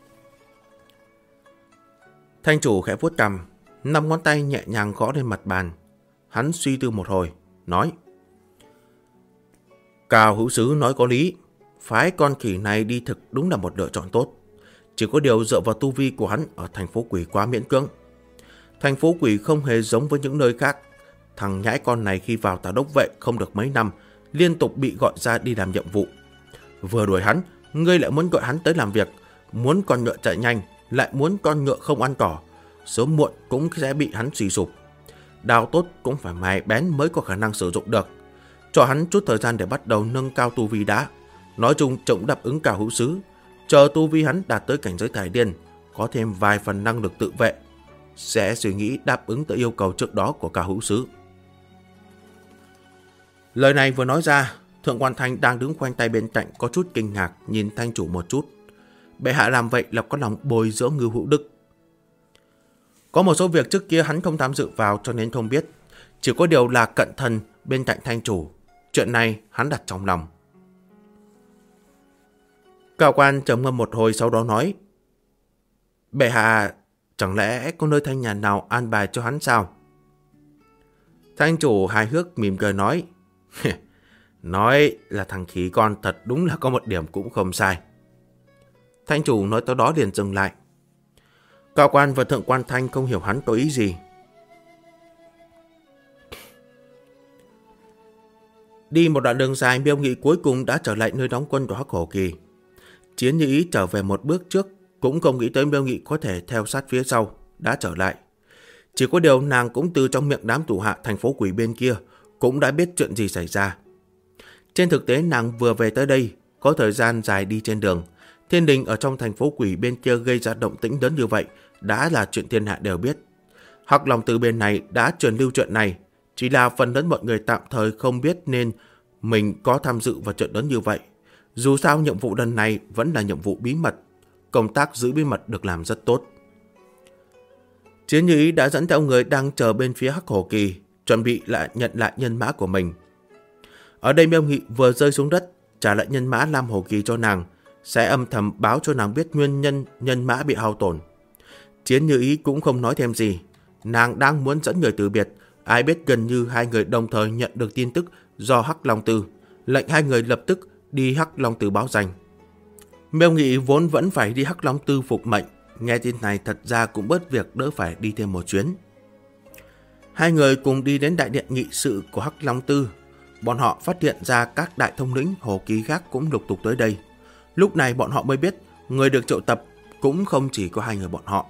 Thanh chủ khẽ vuốt cằm, 5 ngón tay nhẹ nhàng gõ lên mặt bàn. Hắn suy tư một hồi, nói. Cao hữu sứ nói có lý, phái con khỉ này đi thực đúng là một lựa chọn tốt. Chỉ có điều dựa vào tu vi của hắn ở thành phố quỷ quá miễn cưỡng. Thành phố quỷ không hề giống với những nơi khác. Thằng nhãi con này khi vào Tả Đốc Vệ không được mấy năm, liên tục bị gọi ra đi làm nhiệm vụ. Vừa đuổi hắn, ngươi lại muốn gọi hắn tới làm việc, muốn con ngựa chạy nhanh, lại muốn con ngựa không ăn cỏ. Sớm muộn cũng sẽ bị hắn suy sụp. Đao tốt cũng phải mài bén mới có khả năng sử dụng được. cho hắn chút thời gian để bắt đầu nâng cao tu vi đã. Nói chung trông đáp ứng Cao Hữu Sứ. Chờ tu vi hắn đạt tới cảnh giới thải điên, có thêm vài phần năng lực tự vệ, sẽ suy nghĩ đáp ứng tới yêu cầu trước đó của Cao Hữu Sứ. Lời này vừa nói ra, Thượng quan Thanh đang đứng khoanh tay bên cạnh có chút kinh ngạc nhìn Thanh chủ một chút. Bệ hạ làm vậy là có lòng bồi dưỡng Ngưu Hữu Đức. Có một số việc trước kia hắn không tham dự vào cho nên không biết. Chỉ có điều là cận thần bên cạnh Thanh chủ. Chuyện này hắn đặt trong lòng. Cao quan trầm ngâm một hồi sau đó nói: Bệ hạ, chẳng lẽ có nơi thanh nhàn nào an bài cho hắn sao? Thanh chủ hài hước mỉm cười nói: Nói là thằng khỉ con thật đúng là có một điểm cũng không sai. Thanh chủ nói tới đó liền dừng lại. Cao quan và Thượng quan Thanh không hiểu hắn có ý gì. Đi một đoạn đường dài, Miêu Nghị cuối cùng đã trở lại nơi đóng quân của Hắc Hổ Kỳ. Chiến Như Ý trở về một bước trước, cũng không nghĩ tới Miêu Nghị có thể theo sát phía sau, đã trở lại. Chỉ có điều nàng cũng từ trong miệng đám thủ hạ thành phố quỷ bên kia cũng đã biết chuyện gì xảy ra. Trên thực tế nàng vừa về tới đây, có thời gian dài đi trên đường. Thiên đình ở trong thành phố quỷ bên kia gây ra động tĩnh lớn như vậy đã là chuyện thiên hạ đều biết. Hắc Long Từ bên này đã truyền lưu chuyện này, chỉ là phần lớn mọi người tạm thời không biết nên mình có tham dự vào chuyện lớn như vậy. Dù sao nhiệm vụ lần này vẫn là nhiệm vụ bí mật, công tác giữ bí mật được làm rất tốt. Chiến Như Ý đã dẫn theo người đang chờ bên phía Hắc Hổ Kỳ, chuẩn bị nhận lại nhân mã của mình. Ở đây Miêu Nghị vừa rơi xuống đất, trả lại nhân mã Lam Hổ Kỳ cho nàng, sẽ âm thầm báo cho nàng biết nguyên nhân nhân mã bị hao tổn. Chiến Như Ý cũng không nói thêm gì, nàng đang muốn dẫn người từ biệt, ai biết gần như hai người đồng thời nhận được tin tức do Hắc Long Từ, lệnh hai người lập tức đi Hắc Long Từ báo danh. Miêu Nghị vốn vẫn phải đi Hắc Long Từ phục mệnh, nghe tin này thật ra cũng bớt việc đỡ phải đi thêm một chuyến. Hai người cùng đi đến đại điện nghị sự của Hắc Long Tư. Bọn họ phát hiện ra các đại thống lĩnh Hồ Ký khác cũng lục tục tới đây. Lúc này bọn họ mới biết người được triệu tập cũng không chỉ có hai người bọn họ.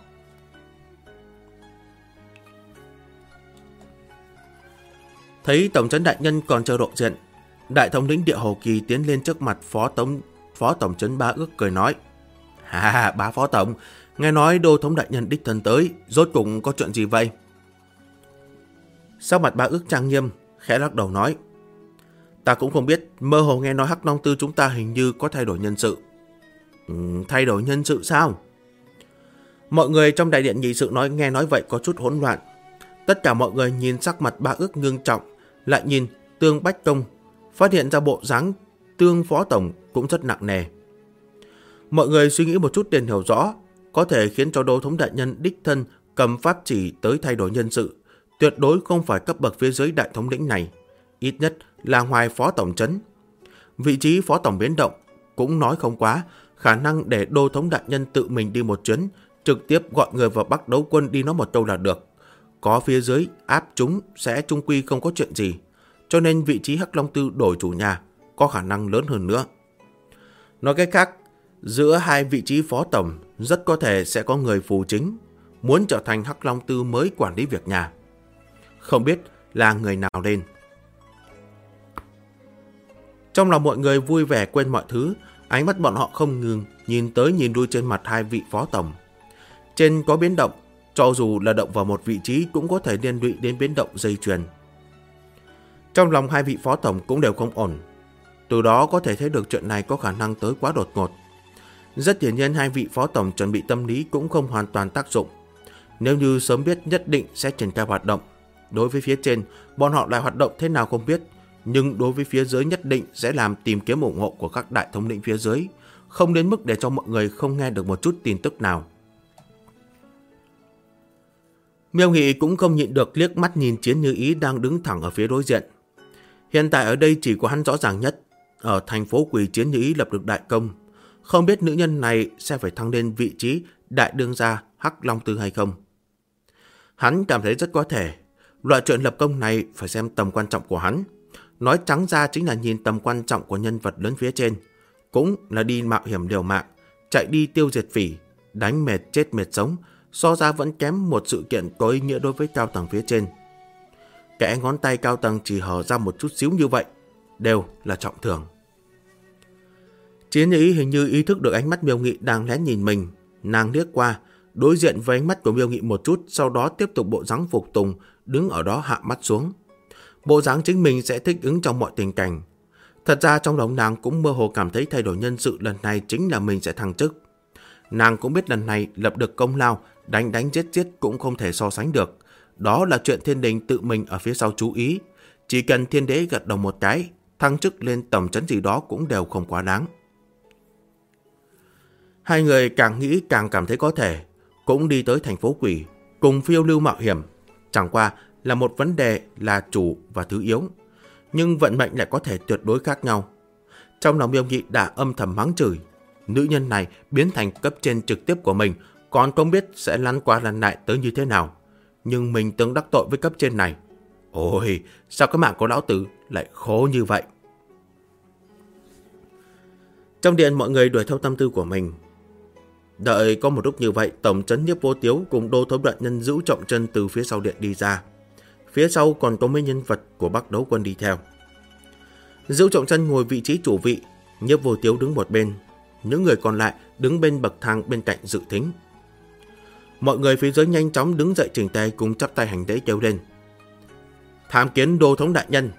Thấy tổng trấn đại nhân còn chưa lộ diện, đại thống lĩnh Địa Hồ Kỳ tiến lên trước mặt phó tổng trấn Bá Ước cười nói: Bá phó tổng, nghe nói đô thống đại nhân đích thân tới, rốt cuộc có chuyện gì vậy? Sắc mặt Bá Ước trang nghiêm, khẽ lắc đầu nói: Ta cũng không biết, mơ hồ nghe nói Hắc Long Tư chúng ta hình như có thay đổi nhân sự. Thay đổi nhân sự sao? Mọi người trong đại điện nghị sự nghe nói vậy có chút hỗn loạn. Tất cả mọi người nhìn sắc mặt Bá Ước ngưng trọng, lại nhìn Tương Bách Công, phát hiện ra bộ dáng Tương phó tổng cũng rất nặng nề. Mọi người suy nghĩ một chút liền hiểu rõ, có thể khiến cho đô thống đại nhân đích thân cầm pháp chỉ tới thay đổi nhân sự, tuyệt đối không phải cấp bậc phía dưới đại thống lĩnh này, ít nhất là ngoài phó tổng trấn. Vị trí phó tổng biến động cũng nói không quá, khả năng để đô thống đại nhân tự mình đi một chuyến, trực tiếp gọi người vào Bắc Đấu Quân đi nói một câu là được. Có phía dưới áp chúng sẽ chung quy không có chuyện gì, cho nên vị trí Hắc Long Tư đổi chủ nhà có khả năng lớn hơn nữa. Nói cách khác, giữa hai vị trí phó tổng rất có thể sẽ có người phù chính muốn trở thành Hắc Long Tư mới quản lý việc nhà. Không biết là người nào lên. Trong lòng mọi người vui vẻ quên mọi thứ, ánh mắt bọn họ không ngừng nhìn tới nhìn lui trên mặt hai vị phó tổng. Trên có biến động, cho dù là động vào một vị trí cũng có thể liên lụy đến biến động dây chuyền. Trong lòng hai vị phó tổng cũng đều không ổn. Từ đó có thể thấy được chuyện này có khả năng tới quá đột ngột. Rất hiển nhiên hai vị phó tổng chuẩn bị tâm lý cũng không hoàn toàn tác dụng. Nếu như sớm biết nhất định sẽ triển khai hoạt động. Đối với phía trên, bọn họ lại hoạt động thế nào không biết, nhưng đối với phía dưới nhất định sẽ làm tìm kiếm ủng hộ của các đại thống lĩnh phía dưới, không đến mức để cho mọi người không nghe được một chút tin tức nào. Miêu Nghị cũng không nhịn được liếc mắt nhìn Chiến Như Ý đang đứng thẳng ở phía đối diện. Hiện tại ở đây chỉ có hắn rõ ràng nhất. Ở thành phố quỷ, Chiến Như Ý lập được đại công. Không biết nữ nhân này sẽ phải thăng lên vị trí đại đương gia Hắc Long Tư hay không. Hắn cảm thấy rất có thể. Loại chuyện lập công này phải xem tầm quan trọng của hắn. Nói trắng ra chính là nhìn tầm quan trọng của nhân vật lớn phía trên. Cũng là đi mạo hiểm liều mạng, chạy đi tiêu diệt phỉ, đánh mệt chết mệt sống, so ra vẫn kém một sự kiện có ý nghĩa đối với cao tầng phía trên. Kẽ ngón tay cao tầng chỉ hở ra một chút xíu như vậy, đều là trọng thưởng. Chiến Ý hình như ý thức được ánh mắt Miêu Nghị đang lén nhìn mình. Nàng liếc qua, đối diện với ánh mắt của Miêu Nghị một chút, sau đó tiếp tục bộ dáng phục tùng, đứng ở đó hạ mắt xuống. Bộ dáng chính mình sẽ thích ứng trong mọi tình cảnh. Thật ra trong lòng nàng cũng mơ hồ cảm thấy thay đổi nhân sự lần này chính là mình sẽ thăng chức. Nàng cũng biết lần này lập được công lao, đánh giết cũng không thể so sánh được. Đó là chuyện thiên đình tự mình ở phía sau chú ý. Chỉ cần thiên đế gật đầu một cái, thăng chức lên tầm trấn gì đó cũng đều không quá đáng. Hai người càng nghĩ càng cảm thấy có thể, cũng đi tới thành phố quỷ, cùng phiêu lưu mạo hiểm. Chẳng qua là một vấn đề là chủ và thứ yếu, nhưng vận mệnh lại có thể tuyệt đối khác nhau. Trong lòng Miêu Nghị đã âm thầm mắng chửi, nữ nhân này biến thành cấp trên trực tiếp của mình, còn không biết sẽ lăn qua lăn lại tới như thế nào. Nhưng mình từng đắc tội với cấp trên này. Ôi, sao cái mạng của lão tử lại khổ như vậy? Trong điện mọi người đuổi theo tâm tư của mình. Đợi có một lúc như vậy, tổng trấn Nhiếp Vô Tiếu cùng Đô Thống Đại Nhân Dữu Trọng Chân từ phía sau điện đi ra. Phía sau còn có mấy nhân vật của Bắc Đấu Quân đi theo. Dữu Trọng Chân ngồi vị trí chủ vị, Nhiếp Vô Tiếu đứng một bên, những người còn lại đứng bên bậc thang bên cạnh dự thính. Mọi người phía dưới nhanh chóng đứng dậy chỉnh tề cùng chắp tay hành lễ kêu lên: "Tham kiến Đô Thống Đại Nhân."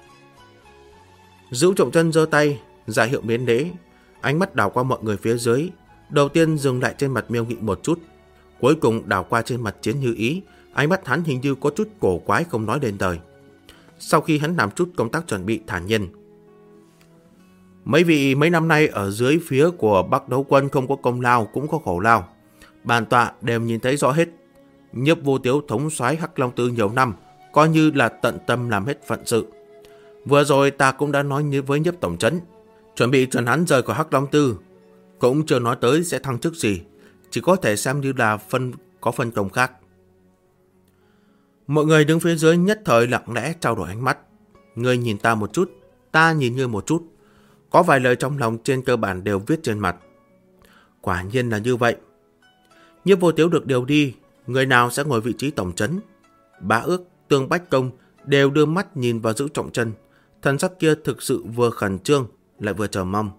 Dữu Trọng Chân giơ tay ra hiệu miễn lễ, ánh mắt đảo qua mọi người phía dưới, đầu tiên dừng lại trên mặt Miêu Nghị một chút, cuối cùng đảo qua trên mặt Chiến Như Ý, ánh mắt hắn hình như có chút cổ quái không nói lên lời. Sau khi hắn làm chút công tác chuẩn bị, thản nhiên: "Mấy vị mấy năm nay ở dưới phía của Bắc Đấu Quân không có công lao cũng có khổ lao, bản tọa đều nhìn thấy rõ hết. Nhiếp Vô Tiếu thống soái Hắc Long Tư nhiều năm, coi như là tận tâm làm hết phận sự. Vừa rồi ta cũng đã nói với Nhiếp tổng trấn, chuẩn bị chuẩn hắn rời khỏi Hắc Long Tư, cũng chưa nói tới sẽ thăng chức gì, chỉ có thể xem như là có phân công khác." Mọi người đứng phía dưới nhất thời lặng lẽ trao đổi ánh mắt, ngươi nhìn ta một chút, ta nhìn ngươi một chút, có vài lời trong lòng trên cơ bản đều viết trên mặt. Quả nhiên là như vậy. Nhiếp Vô Tiếu được điều đi, người nào sẽ ngồi vị trí tổng trấn? Bá Ước, Tương Bách Công đều đưa mắt nhìn vào Dữu Trọng Chân, thần sắc kia thực sự vừa khẩn trương lại vừa chờ mong.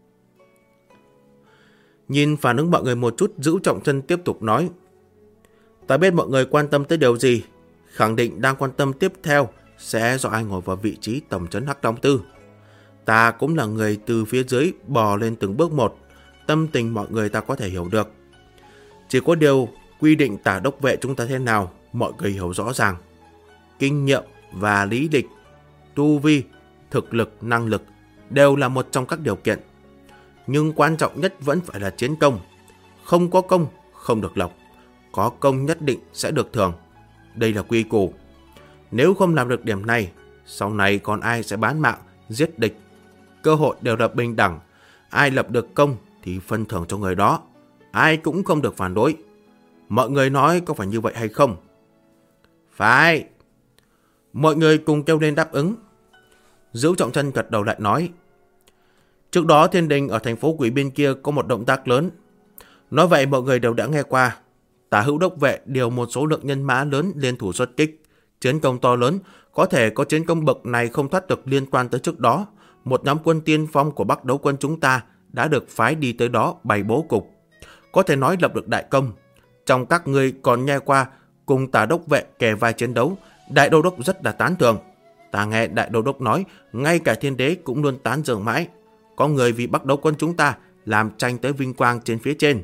Nhìn phản ứng mọi người một chút, Dữu Trọng Chân tiếp tục nói: "Ta biết mọi người quan tâm tới điều gì, khẳng định đang quan tâm tiếp theo sẽ do ai ngồi vào vị trí tổng trấn Hắc Long Tư. Ta cũng là người từ phía dưới bò lên từng bước một, tâm tình mọi người ta có thể hiểu được. Chỉ có điều quy định tả đốc vệ chúng ta thế nào, mọi người hiểu rõ ràng. Kinh nghiệm và lý lịch, tu vi, thực lực, năng lực đều là một trong các điều kiện. Nhưng quan trọng nhất vẫn phải là chiến công. Không có công, không được lộc. Có công nhất định sẽ được thưởng. Đây là quy củ. Nếu không làm được điểm này, sau này còn ai sẽ bán mạng, giết địch. Cơ hội đều là bình đẳng. Ai lập được công thì phân thưởng cho người đó. Ai cũng không được phản đối. Mọi người nói có phải như vậy hay không?" "Phải." Mọi người cùng kêu lên đáp ứng. Dữu Trọng Chân gật đầu lại nói: "Trước đó thiên đình ở thành phố quỷ bên kia có một động tác lớn. Nói vậy mọi người đều đã nghe qua. Tả hữu đốc vệ điều một số lượng nhân mã lớn liên thủ xuất kích. Chiến công to lớn, có thể có chiến công bậc này không thoát được liên quan tới trước đó. Một nhóm quân tiên phong của Bắc Đấu Quân chúng ta đã được phái đi tới đó bày bố cục. Có thể nói lập được đại công. Trong các ngươi còn nghe qua cùng tả đốc vệ kề vai chiến đấu, đại đô đốc rất là tán thưởng. Ta nghe đại đô đốc nói, ngay cả thiên đế cũng luôn tán dương mãi. Có người vì Bắc Đấu Quân chúng ta làm tranh tới vinh quang trên phía trên."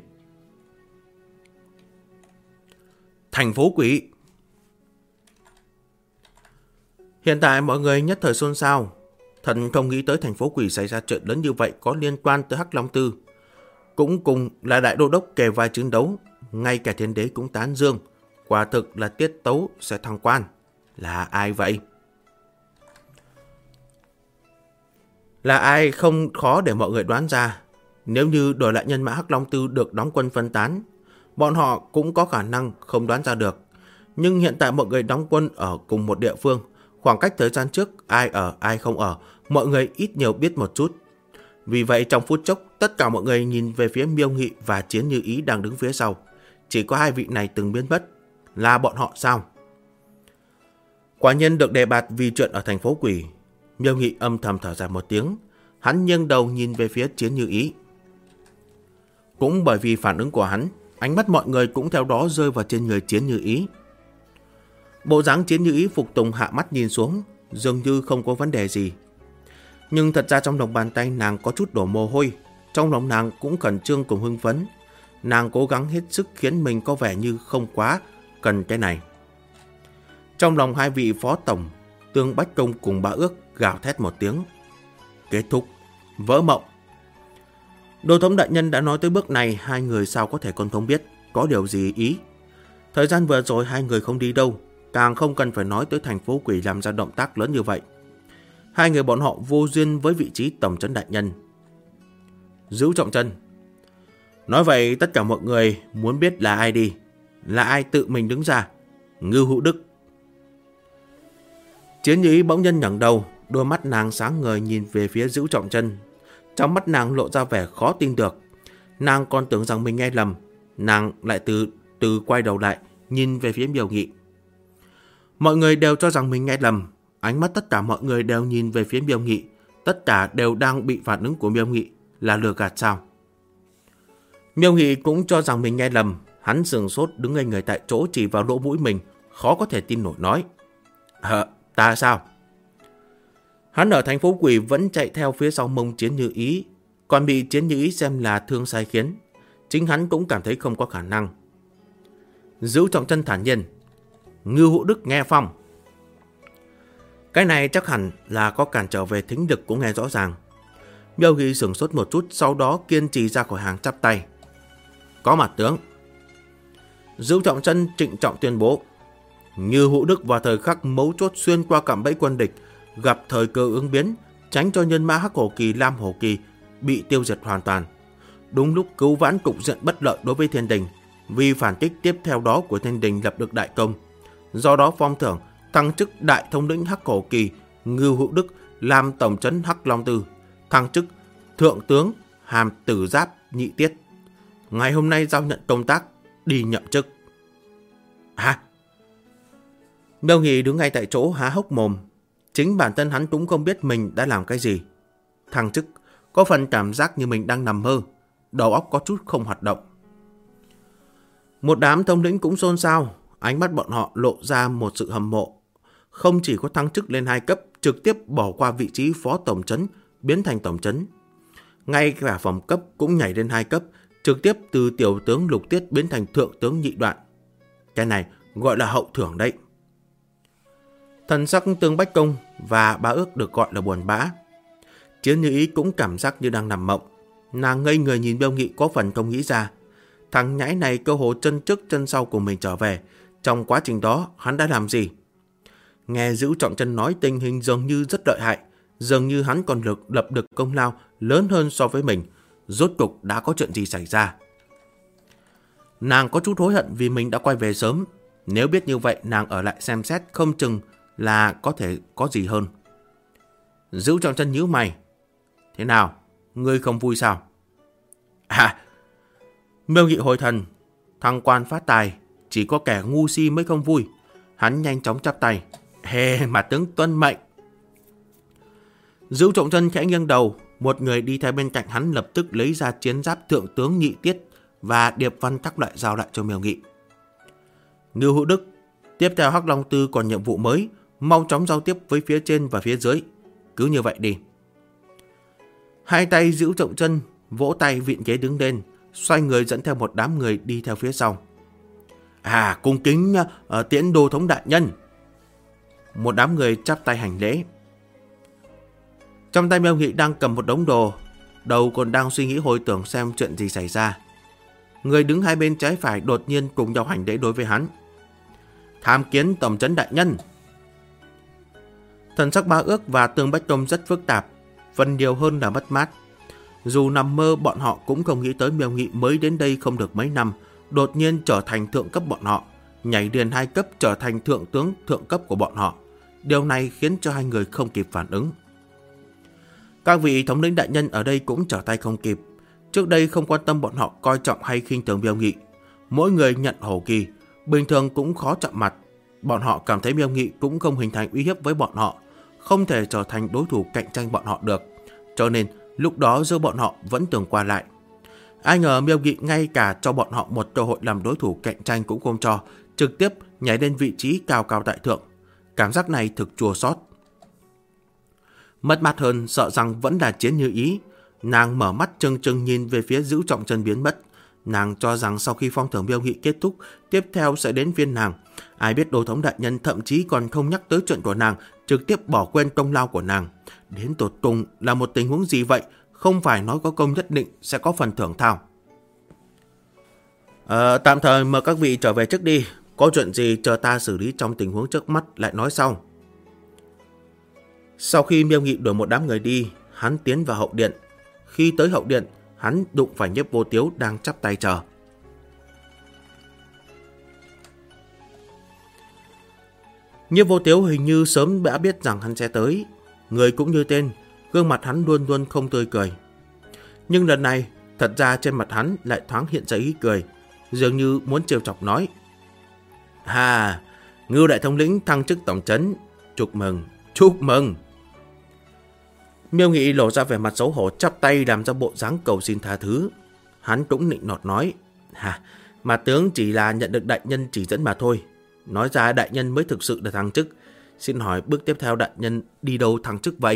Thành phố quỷ. Hiện tại mọi người nhất thời xôn xao. Thật không nghĩ tới thành phố quỷ xảy ra chuyện lớn như vậy có liên quan tới Hắc Long Tư. Cũng cùng là đại đô đốc kề vai chiến đấu, ngay cả thiên đế cũng tán dương. Quả thực là tiết tấu sẽ thăng quan. Là ai vậy? Là ai không khó để mọi người đoán ra. Nếu như đổi lại nhân mã Hắc Long Tư được đóng quân phân tán, bọn họ cũng có khả năng không đoán ra được. Nhưng hiện tại mọi người đóng quân ở cùng một địa phương, khoảng cách thời gian trước ai ở ai không ở, mọi người ít nhiều biết một chút. Vì vậy trong phút chốc, tất cả mọi người nhìn về phía Miêu Nghị và Chiến Như Ý đang đứng phía sau. Chỉ có hai vị này từng biến mất. Là bọn họ sao? Quả nhiên được đề bạt vì chuyện ở thành phố quỷ. Miêu Nghị âm thầm thở dài một tiếng. Hắn nghiêng đầu nhìn về phía Chiến Như Ý. Cũng bởi vì phản ứng của hắn, ánh mắt mọi người cũng theo đó rơi vào trên người Chiến Như Ý. Bộ dáng Chiến Như Ý phục tùng hạ mắt nhìn xuống, dường như không có vấn đề gì. Nhưng thật ra trong lòng bàn tay nàng có chút đổ mồ hôi, trong lòng nàng cũng khẩn trương cùng hưng phấn. Nàng cố gắng hết sức khiến mình có vẻ như không quá cần cái này. Trong lòng hai vị phó tổng, Tương Bách Công cùng Bá Ước gào thét một tiếng. Kết thúc, vỡ mộng. Đồ thống đại nhân đã nói tới bước này, hai người sao có thể còn không biết có điều gì ý. Thời gian vừa rồi hai người không đi đâu, càng không cần phải nói tới thành phố quỷ làm ra động tác lớn như vậy. Hai người bọn họ vô duyên với vị trí tổng trấn đại nhân. Giữ Trọng Chân. Nói vậy tất cả mọi người muốn biết là ai đi, là ai tự mình đứng ra. Ngưu Hữu Đức. Chiến Như Ý bỗng nhiên ngẩng đầu, đôi mắt nàng sáng ngời nhìn về phía Giữ Trọng Chân. Trong mắt nàng lộ ra vẻ khó tin được. Nàng còn tưởng rằng mình nghe lầm. Nàng lại từ quay đầu lại nhìn về phía Miêu Nghị. Mọi người đều cho rằng mình nghe lầm. Ánh mắt tất cả mọi người đều nhìn về phía Miêu Nghị. Tất cả đều đang bị phản ứng của Miêu Nghị là lừa gạt sao? Miêu Nghị cũng cho rằng mình nghe lầm. Hắn sừng sốt đứng ngây người tại chỗ, chỉ vào lỗ mũi mình, khó có thể tin nổi nói. Ta sao? Hắn ở thành phố quỷ vẫn chạy theo phía sau mông Chiến Như Ý, còn bị Chiến Như Ý xem là thương sai khiến. Chính hắn cũng cảm thấy không có khả năng. Giữ Trọng Chân thản nhiên. Ngưu Hữu Đức nghe phong. Cái này chắc hẳn là có cản trở về thính lực cũng nghe rõ ràng. Miêu Nghị sửng sốt một chút, sau đó kiên trì ra khỏi hàng chắp tay. Có mặt tướng. Giữ Trọng Chân trịnh trọng tuyên bố. Ngưu Hữu Đức vào thời khắc mấu chốt xuyên qua cạm bẫy quân địch, gặp thời cơ ứng biến, tránh cho nhân mã Hắc Hổ Kỳ, Lam Hổ Kỳ bị tiêu diệt hoàn toàn. Đúng lúc cứu vãn cục diện bất lợi đối với Thiên Đình, vì phản kích tiếp theo đó của Thiên Đình lập được đại công. Do đó phong thưởng thăng chức đại thống lĩnh Hắc Hổ Kỳ Ngưu Hữu Đức làm tổng trấn Hắc Long Tư, thăng chức thượng tướng hàm tử giáp nhị tiết. Ngày hôm nay giao nhận công tác, đi nhậm chức. Hả? Miêu Nghị đứng ngay tại chỗ há hốc mồm. Chính bản thân hắn cũng không biết mình đã làm cái gì. Thăng chức, có phần cảm giác như mình đang nằm mơ, đầu óc có chút không hoạt động. Một đám thống lĩnh cũng xôn xao, ánh mắt bọn họ lộ ra một sự hâm mộ. Không chỉ có thăng chức lên 2 cấp, trực tiếp bỏ qua vị trí phó tổng trấn, biến thành tổng trấn. Ngay cả phẩm cấp cũng nhảy lên 2 cấp, trực tiếp từ tiểu tướng lục tiết biến thành thượng tướng nhị đoạn. Cái này gọi là hậu thưởng đấy. Thần sắc Tương Bách Công và Bá Ước được gọi là buồn bã. Chiến Như Ý cũng cảm giác như đang nằm mộng. Nàng ngây người nhìn Miêu Nghị, có phần không nghĩ ra. Thằng nhãi này cơ hồ chân trước chân sau của mình trở về. Trong quá trình đó hắn đã làm gì? Nghe Giữ Trọng Chân nói tình hình dường như rất lợi hại, dường như hắn còn lập được công lao lớn hơn so với mình. Rốt cục đã có chuyện gì xảy ra? Nàng có chút hối hận vì mình đã quay về sớm. Nếu biết như vậy nàng ở lại xem xét không chừng là có thể có gì hơn. Giữ Trọng Chân nhíu mày. Thế nào? Ngươi không vui sao? Miêu Nghị hồi thần. Thăng quan phát tài, chỉ có kẻ ngu si mới không vui. Hắn nhanh chóng chắp tay. Mà tướng tuân mệnh. Giữ Trọng Chân khẽ nghiêng đầu. Một người đi theo bên cạnh hắn lập tức lấy ra chiến giáp thượng tướng nhị tiết và điệp văn các loại giao lại cho Miêu Nghị. Ngưu Hữu Đức, tiếp theo Hắc Long Tư còn nhiệm vụ mới, mau chóng giao tiếp với phía trên và phía dưới. Cứ như vậy đi. Hai tay Giữ Trọng Chân vỗ tay vịn ghế đứng lên, xoay người dẫn theo một đám người đi theo phía sau. Cung kính tiễn Đồ thống đại nhân. Một đám người chắp tay hành lễ. Trong tay Miêu Nghị đang cầm một đống đồ, đầu còn đang suy nghĩ hồi tưởng xem chuyện gì xảy ra. Người đứng hai bên trái phải đột nhiên cùng nhau hành lễ đối với hắn. Tham kiến tổng trấn đại nhân. Thần sắc Bá Ước và Tương Bách Công rất phức tạp, phần nhiều hơn là mất mát. Dù nằm mơ bọn họ cũng không nghĩ tới Miêu Nghị mới đến đây không được mấy năm, đột nhiên trở thành thượng cấp bọn họ, nhảy liền 2 cấp trở thành thượng tướng thượng cấp của bọn họ. Điều này khiến cho hai người không kịp phản ứng. Các vị thống lĩnh đại nhân ở đây cũng trở tay không kịp. Trước đây không quan tâm bọn họ coi trọng hay khinh thường Miêu Nghị. Mỗi người nhận hổ kỳ, bình thường cũng khó chạm mặt. Bọn họ cảm thấy Miêu Nghị cũng không hình thành uy hiếp với bọn họ, không thể trở thành đối thủ cạnh tranh bọn họ được. Cho nên lúc đó giữa bọn họ vẫn thường qua lại. Ai ngờ Miêu Nghị ngay cả cho bọn họ một cơ hội làm đối thủ cạnh tranh cũng không cho, trực tiếp nhảy lên vị trí cao cao tại thượng. Cảm giác này thực chua xót. Mất mát hơn sợ rằng vẫn là Chiến Như Ý. Nàng mở mắt trừng trừng nhìn về phía Giữ Trọng Chân biến mất. Nàng cho rằng sau khi phong thưởng Miêu Nghị kết thúc, tiếp theo sẽ đến phiên nàng. Ai biết Đô Thống đại nhân thậm chí còn không nhắc tới chuyện của nàng, trực tiếp bỏ quên công lao của nàng. Đến tột cùng là một tình huống gì vậy? Không phải nói có công nhất định sẽ có phần thưởng thao. Tạm thời mời các vị trở về trước đi. Có chuyện gì chờ ta xử lý trong tình huống trước mắt lại nói sau. Sau khi Miêu Nghị đuổi một đám người đi, hắn tiến vào hậu điện. Khi tới hậu điện, hắn đụng phải Nhiếp Vô Tiếu đang chắp tay chờ. Nhiếp Vô Tiếu hình như sớm đã biết rằng hắn sẽ tới. Người cũng như tên, gương mặt hắn luôn luôn không tươi cười. Nhưng lần này, thật ra trên mặt hắn lại thoáng hiện ra ý cười, dường như muốn trêu chọc nói: "Hà, Ngưu đại thống lĩnh thăng chức tổng trấn, chúc mừng, chúc mừng." Miêu Nghị lộ ra vẻ mặt xấu hổ, chắp tay làm ra bộ dáng cầu xin tha thứ. Hắn cũng nịnh nọt nói: "Mà tướng chỉ là nhận được đại nhân chỉ dẫn mà thôi. Nói ra đại nhân mới thực sự được thăng chức. Xin hỏi bước tiếp theo đại nhân đi đâu thăng chức vậy?"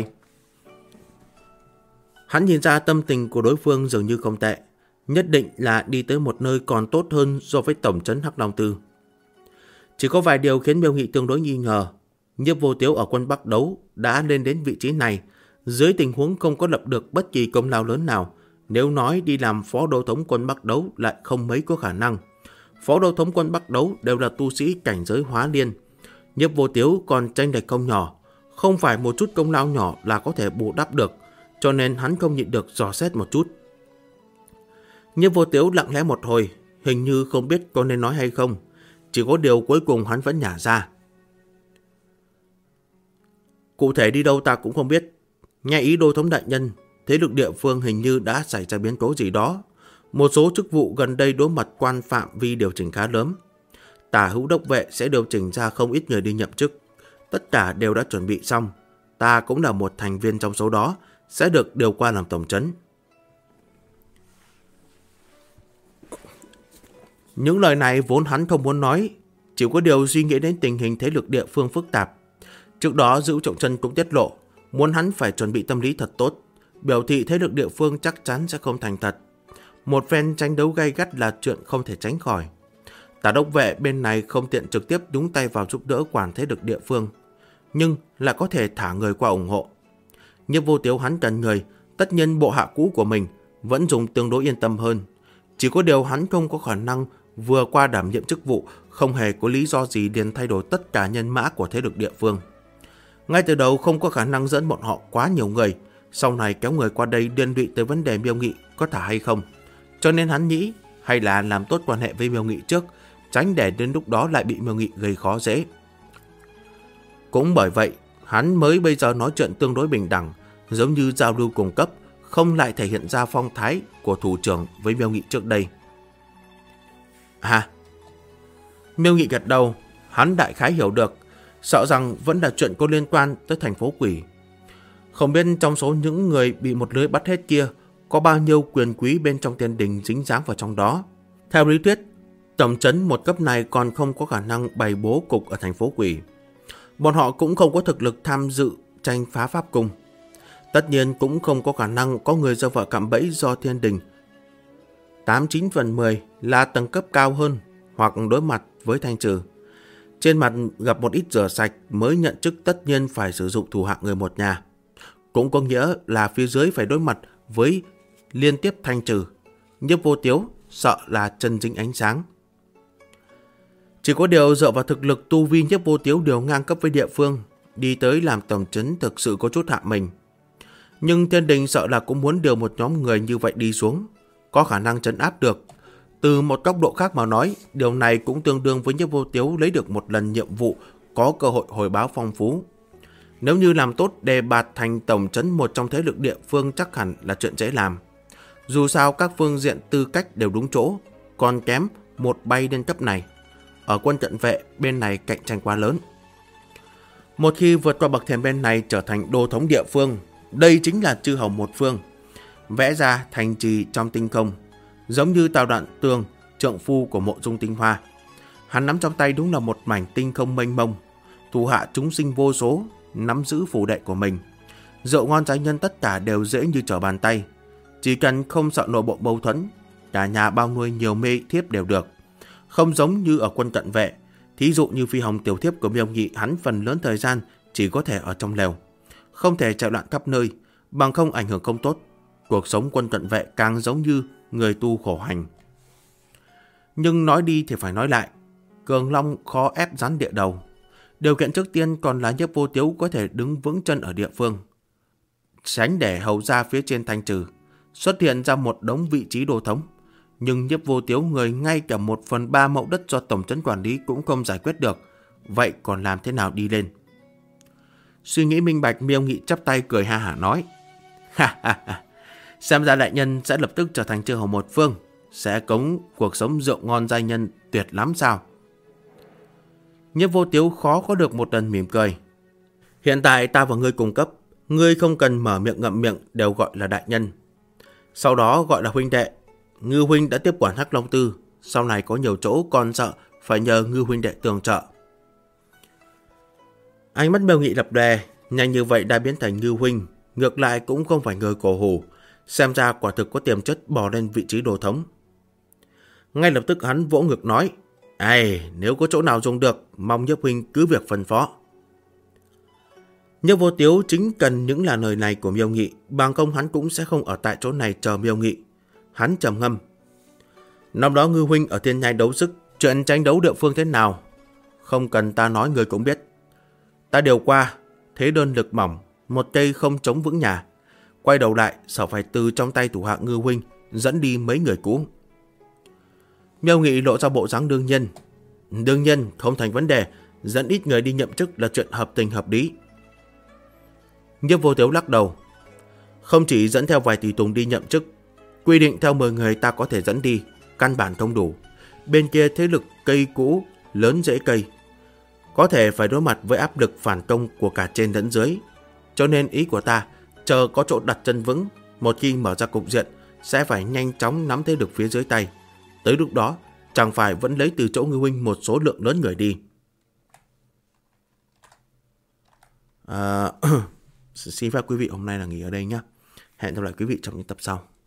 Hắn nhìn ra tâm tình của đối phương dường như không tệ, nhất định là đi tới một nơi còn tốt hơn so với tổng trấn Hắc Long Tư. Chỉ có vài điều khiến Miêu Nghị tương đối nghi ngờ. Nhiếp Vô Tiếu ở quân Bắc Đấu đã lên đến vị trí này, dưới tình huống không có lập được bất kỳ công lao lớn nào. Nếu nói đi làm phó đô thống quân Bắc Đấu lại không mấy có khả năng. Phó đô thống quân Bắc Đấu đều là tu sĩ cảnh giới hóa liên. Nhiếp Vô Tiếu còn tranh lệch không nhỏ, không phải một chút công lao nhỏ là có thể bù đắp được, cho nên hắn không nhịn được dò xét một chút. Nhiếp Vô Tiếu lặng lẽ một hồi, hình như không biết có nên nói hay không. Chỉ có điều cuối cùng hắn vẫn nhả ra: "Cụ thể đi đâu ta cũng không biết. Nghe ý Đô thống đại nhân, thế lực địa phương hình như đã xảy ra biến cố gì đó. Một số chức vụ gần đây đối mặt quan phạm vi điều chỉnh khá lớn. Tả hữu đốc vệ sẽ điều chỉnh ra không ít người đi nhậm chức. Tất cả đều đã chuẩn bị xong. Ta cũng là một thành viên trong số đó, sẽ được điều qua làm tổng trấn." Những lời này vốn hắn không muốn nói, chỉ có điều suy nghĩ đến tình hình thế lực địa phương phức tạp. Trước đó Giữ Trọng Chân cũng tiết lộ, muốn hắn phải chuẩn bị tâm lý thật tốt, biểu thị thế lực địa phương chắc chắn sẽ không thành thật. Một phen tranh đấu gay gắt là chuyện không thể tránh khỏi. Tả đốc vệ bên này không tiện trực tiếp đúng tay vào giúp đỡ quản thế lực địa phương, nhưng lại có thể thả người qua ủng hộ. Nhiếp Vô Tiếu hắn cần người, tất nhiên bộ hạ cũ của mình vẫn dùng tương đối yên tâm hơn. Chỉ có điều hắn không có khả năng vừa qua đảm nhiệm chức vụ, không hề có lý do gì liền thay đổi tất cả nhân mã của thế lực địa phương. Ngay từ đầu không có khả năng dẫn bọn họ quá nhiều người, sau này kéo người qua đây liên lụy tới vấn đề Miêu Nghị có thả hay không. Cho nên hắn nghĩ hay là làm tốt quan hệ với Miêu Nghị trước, tránh để đến lúc đó lại bị Miêu Nghị gây khó dễ. Cũng bởi vậy, hắn mới bây giờ nói chuyện tương đối bình đẳng, giống như giao lưu cùng cấp, không lại thể hiện ra phong thái của thủ trưởng với Miêu Nghị trước đây. Miêu Nghị gật đầu, hắn đại khái hiểu được, sợ rằng vẫn là chuyện có liên quan tới thành phố quỷ. Không biết trong số những người bị một lưới bắt hết kia, có bao nhiêu quyền quý bên trong Thiên Đình dính dáng vào trong đó. Theo lý thuyết, tổng trấn một cấp này còn không có khả năng bày bố cục ở thành phố quỷ. Bọn họ cũng không có thực lực tham dự tranh phá pháp cung. Tất nhiên cũng không có khả năng có người rơi vào cạm bẫy do Thiên Đình. 8-9 phần 10 là tầng cấp cao hơn, hoặc đối mặt với thanh trừ. Trên mặt gặp một ít rửa sạch mới nhận chức, tất nhiên phải sử dụng thủ hạ người một nhà. Cũng có nghĩa là phía dưới phải đối mặt với liên tiếp thanh trừ. Nhiếp Vô Tiếu sợ là chân dính ánh sáng. Chỉ có điều dựa vào thực lực tu vi Nhiếp Vô Tiếu điều ngang cấp với địa phương, đi tới làm tổng trấn thực sự có chút hạ mình. Nhưng Thiên Đình sợ là cũng muốn điều một nhóm người như vậy đi xuống, có khả năng trấn áp được. Từ một góc độ khác mà nói, điều này cũng tương đương với Nhiếp Vô Tiếu lấy được một lần nhiệm vụ có cơ hội hồi báo phong phú. Nếu như làm tốt đề bạt thành tổng trấn một trong thế lực địa phương chắc hẳn là chuyện dễ làm. Dù sao các phương diện tư cách đều đúng chỗ, còn kém một bay lên cấp này. Ở quân trận vệ bên này cạnh tranh quá lớn. Một khi vượt qua bậc thềm bên này trở thành đô thống địa phương, đây chính là chư hầu một phương, vẽ ra thành trì trong tinh không, giống như Tào Đoạn Tường, trượng phu của Mộ Dung Tinh Hoa. Hắn nắm trong tay đúng là một mảnh tinh không mênh mông, thủ hạ chúng sinh vô số, nắm giữ phủ đệ của mình. Rượu ngon giai nhân tất cả đều dễ như trở bàn tay, chỉ cần không sợ nội bộ mâu thuẫn, cả nhà bao nuôi nhiều mê thiếp đều được. Không giống như ở quân cận vệ, thí dụ như phi hồng tiểu thiếp của Miêu Nghị, hắn phần lớn thời gian chỉ có thể ở trong lều, không thể chạy loạn khắp nơi, bằng không ảnh hưởng không tốt. Cuộc sống quân cận vệ càng giống như người tu khổ hành. Nhưng nói đi thì phải nói lại, Cường Long khó ép rắn địa đầu. Điều kiện trước tiên còn là Nhiếp Vô Tiếu có thể đứng vững chân ở địa phương, tránh để hầu ra phía trên thanh trừ, xuất hiện ra một đống vị trí đô thống. Nhưng Nhiếp Vô Tiếu người ngay cả 1/3 mẫu đất do tổng trấn quản lý cũng không giải quyết được, vậy còn làm thế nào đi lên? Suy nghĩ minh bạch, Miêu Nghị chắp tay cười ha hả nói: ha ha ha, xem ra đại nhân sẽ lập tức trở thành chư hầu một phương, sẽ cống cuộc sống rượu ngon giai nhân tuyệt lắm sao? Nhiếp Vô Tiếu khó có được một lần mỉm cười. Hiện tại ta và ngươi cùng cấp, ngươi không cần mở miệng ngậm miệng đều gọi là đại nhân, sau đó gọi là huynh đệ. Ngư huynh đã tiếp quản Hắc Long Tư, sau này có nhiều chỗ còn sợ phải nhờ Ngư huynh đệ tường trợ. Ánh mắt Miêu Nghị lập lòe, nhanh như vậy đã biến thành Ngư huynh, ngược lại cũng không phải người cổ hủ, xem ra quả thực có tiềm chất bò lên vị trí đô thống. Ngay lập tức hắn vỗ ngực nói: ai, nếu có chỗ nào dùng được, mong Nhiếp huynh cứ việc phân phó. Nhiếp Vô Tiếu chính cần những là lời này của Miêu Nghị, bằng không hắn cũng sẽ không ở tại chỗ này chờ Miêu Nghị. Hắn trầm ngâm: năm đó Ngư huynh ở Thiên Nhai đấu sức, chuyện tranh đấu địa phương thế nào, không cần ta nói người cũng biết. Ta điều qua, thế đơn lực mỏng, một cây không chống vững nhà, quay đầu lại sợ phải từ trong tay thủ hạ Ngư huynh dẫn đi mấy người cũ. Miêu Nghị lộ ra bộ dáng đương nhiên không thành vấn đề, dẫn ít người đi nhậm chức là chuyện hợp tình hợp lý. Nhiếp Vô Tiếu lắc đầu: không chỉ dẫn theo vài tùy tùng đi nhậm chức, quy định theo 10 người ta có thể dẫn đi, căn bản không đủ. Bên kia thế lực cây cũ lớn dễ cây, có thể phải đối mặt với áp lực phản công của cả trên lẫn dưới. Cho nên ý của ta, chờ có chỗ đặt chân vững, một khi mở ra cục diện, sẽ phải nhanh chóng nắm thế lực phía dưới tay. Tới lúc đó, chẳng phải vẫn lấy từ chỗ Ngư huynh một số lượng lớn người đi. Xin phép quý vị hôm nay là nghỉ ở đây nhé. Hẹn gặp lại quý vị trong những tập sau.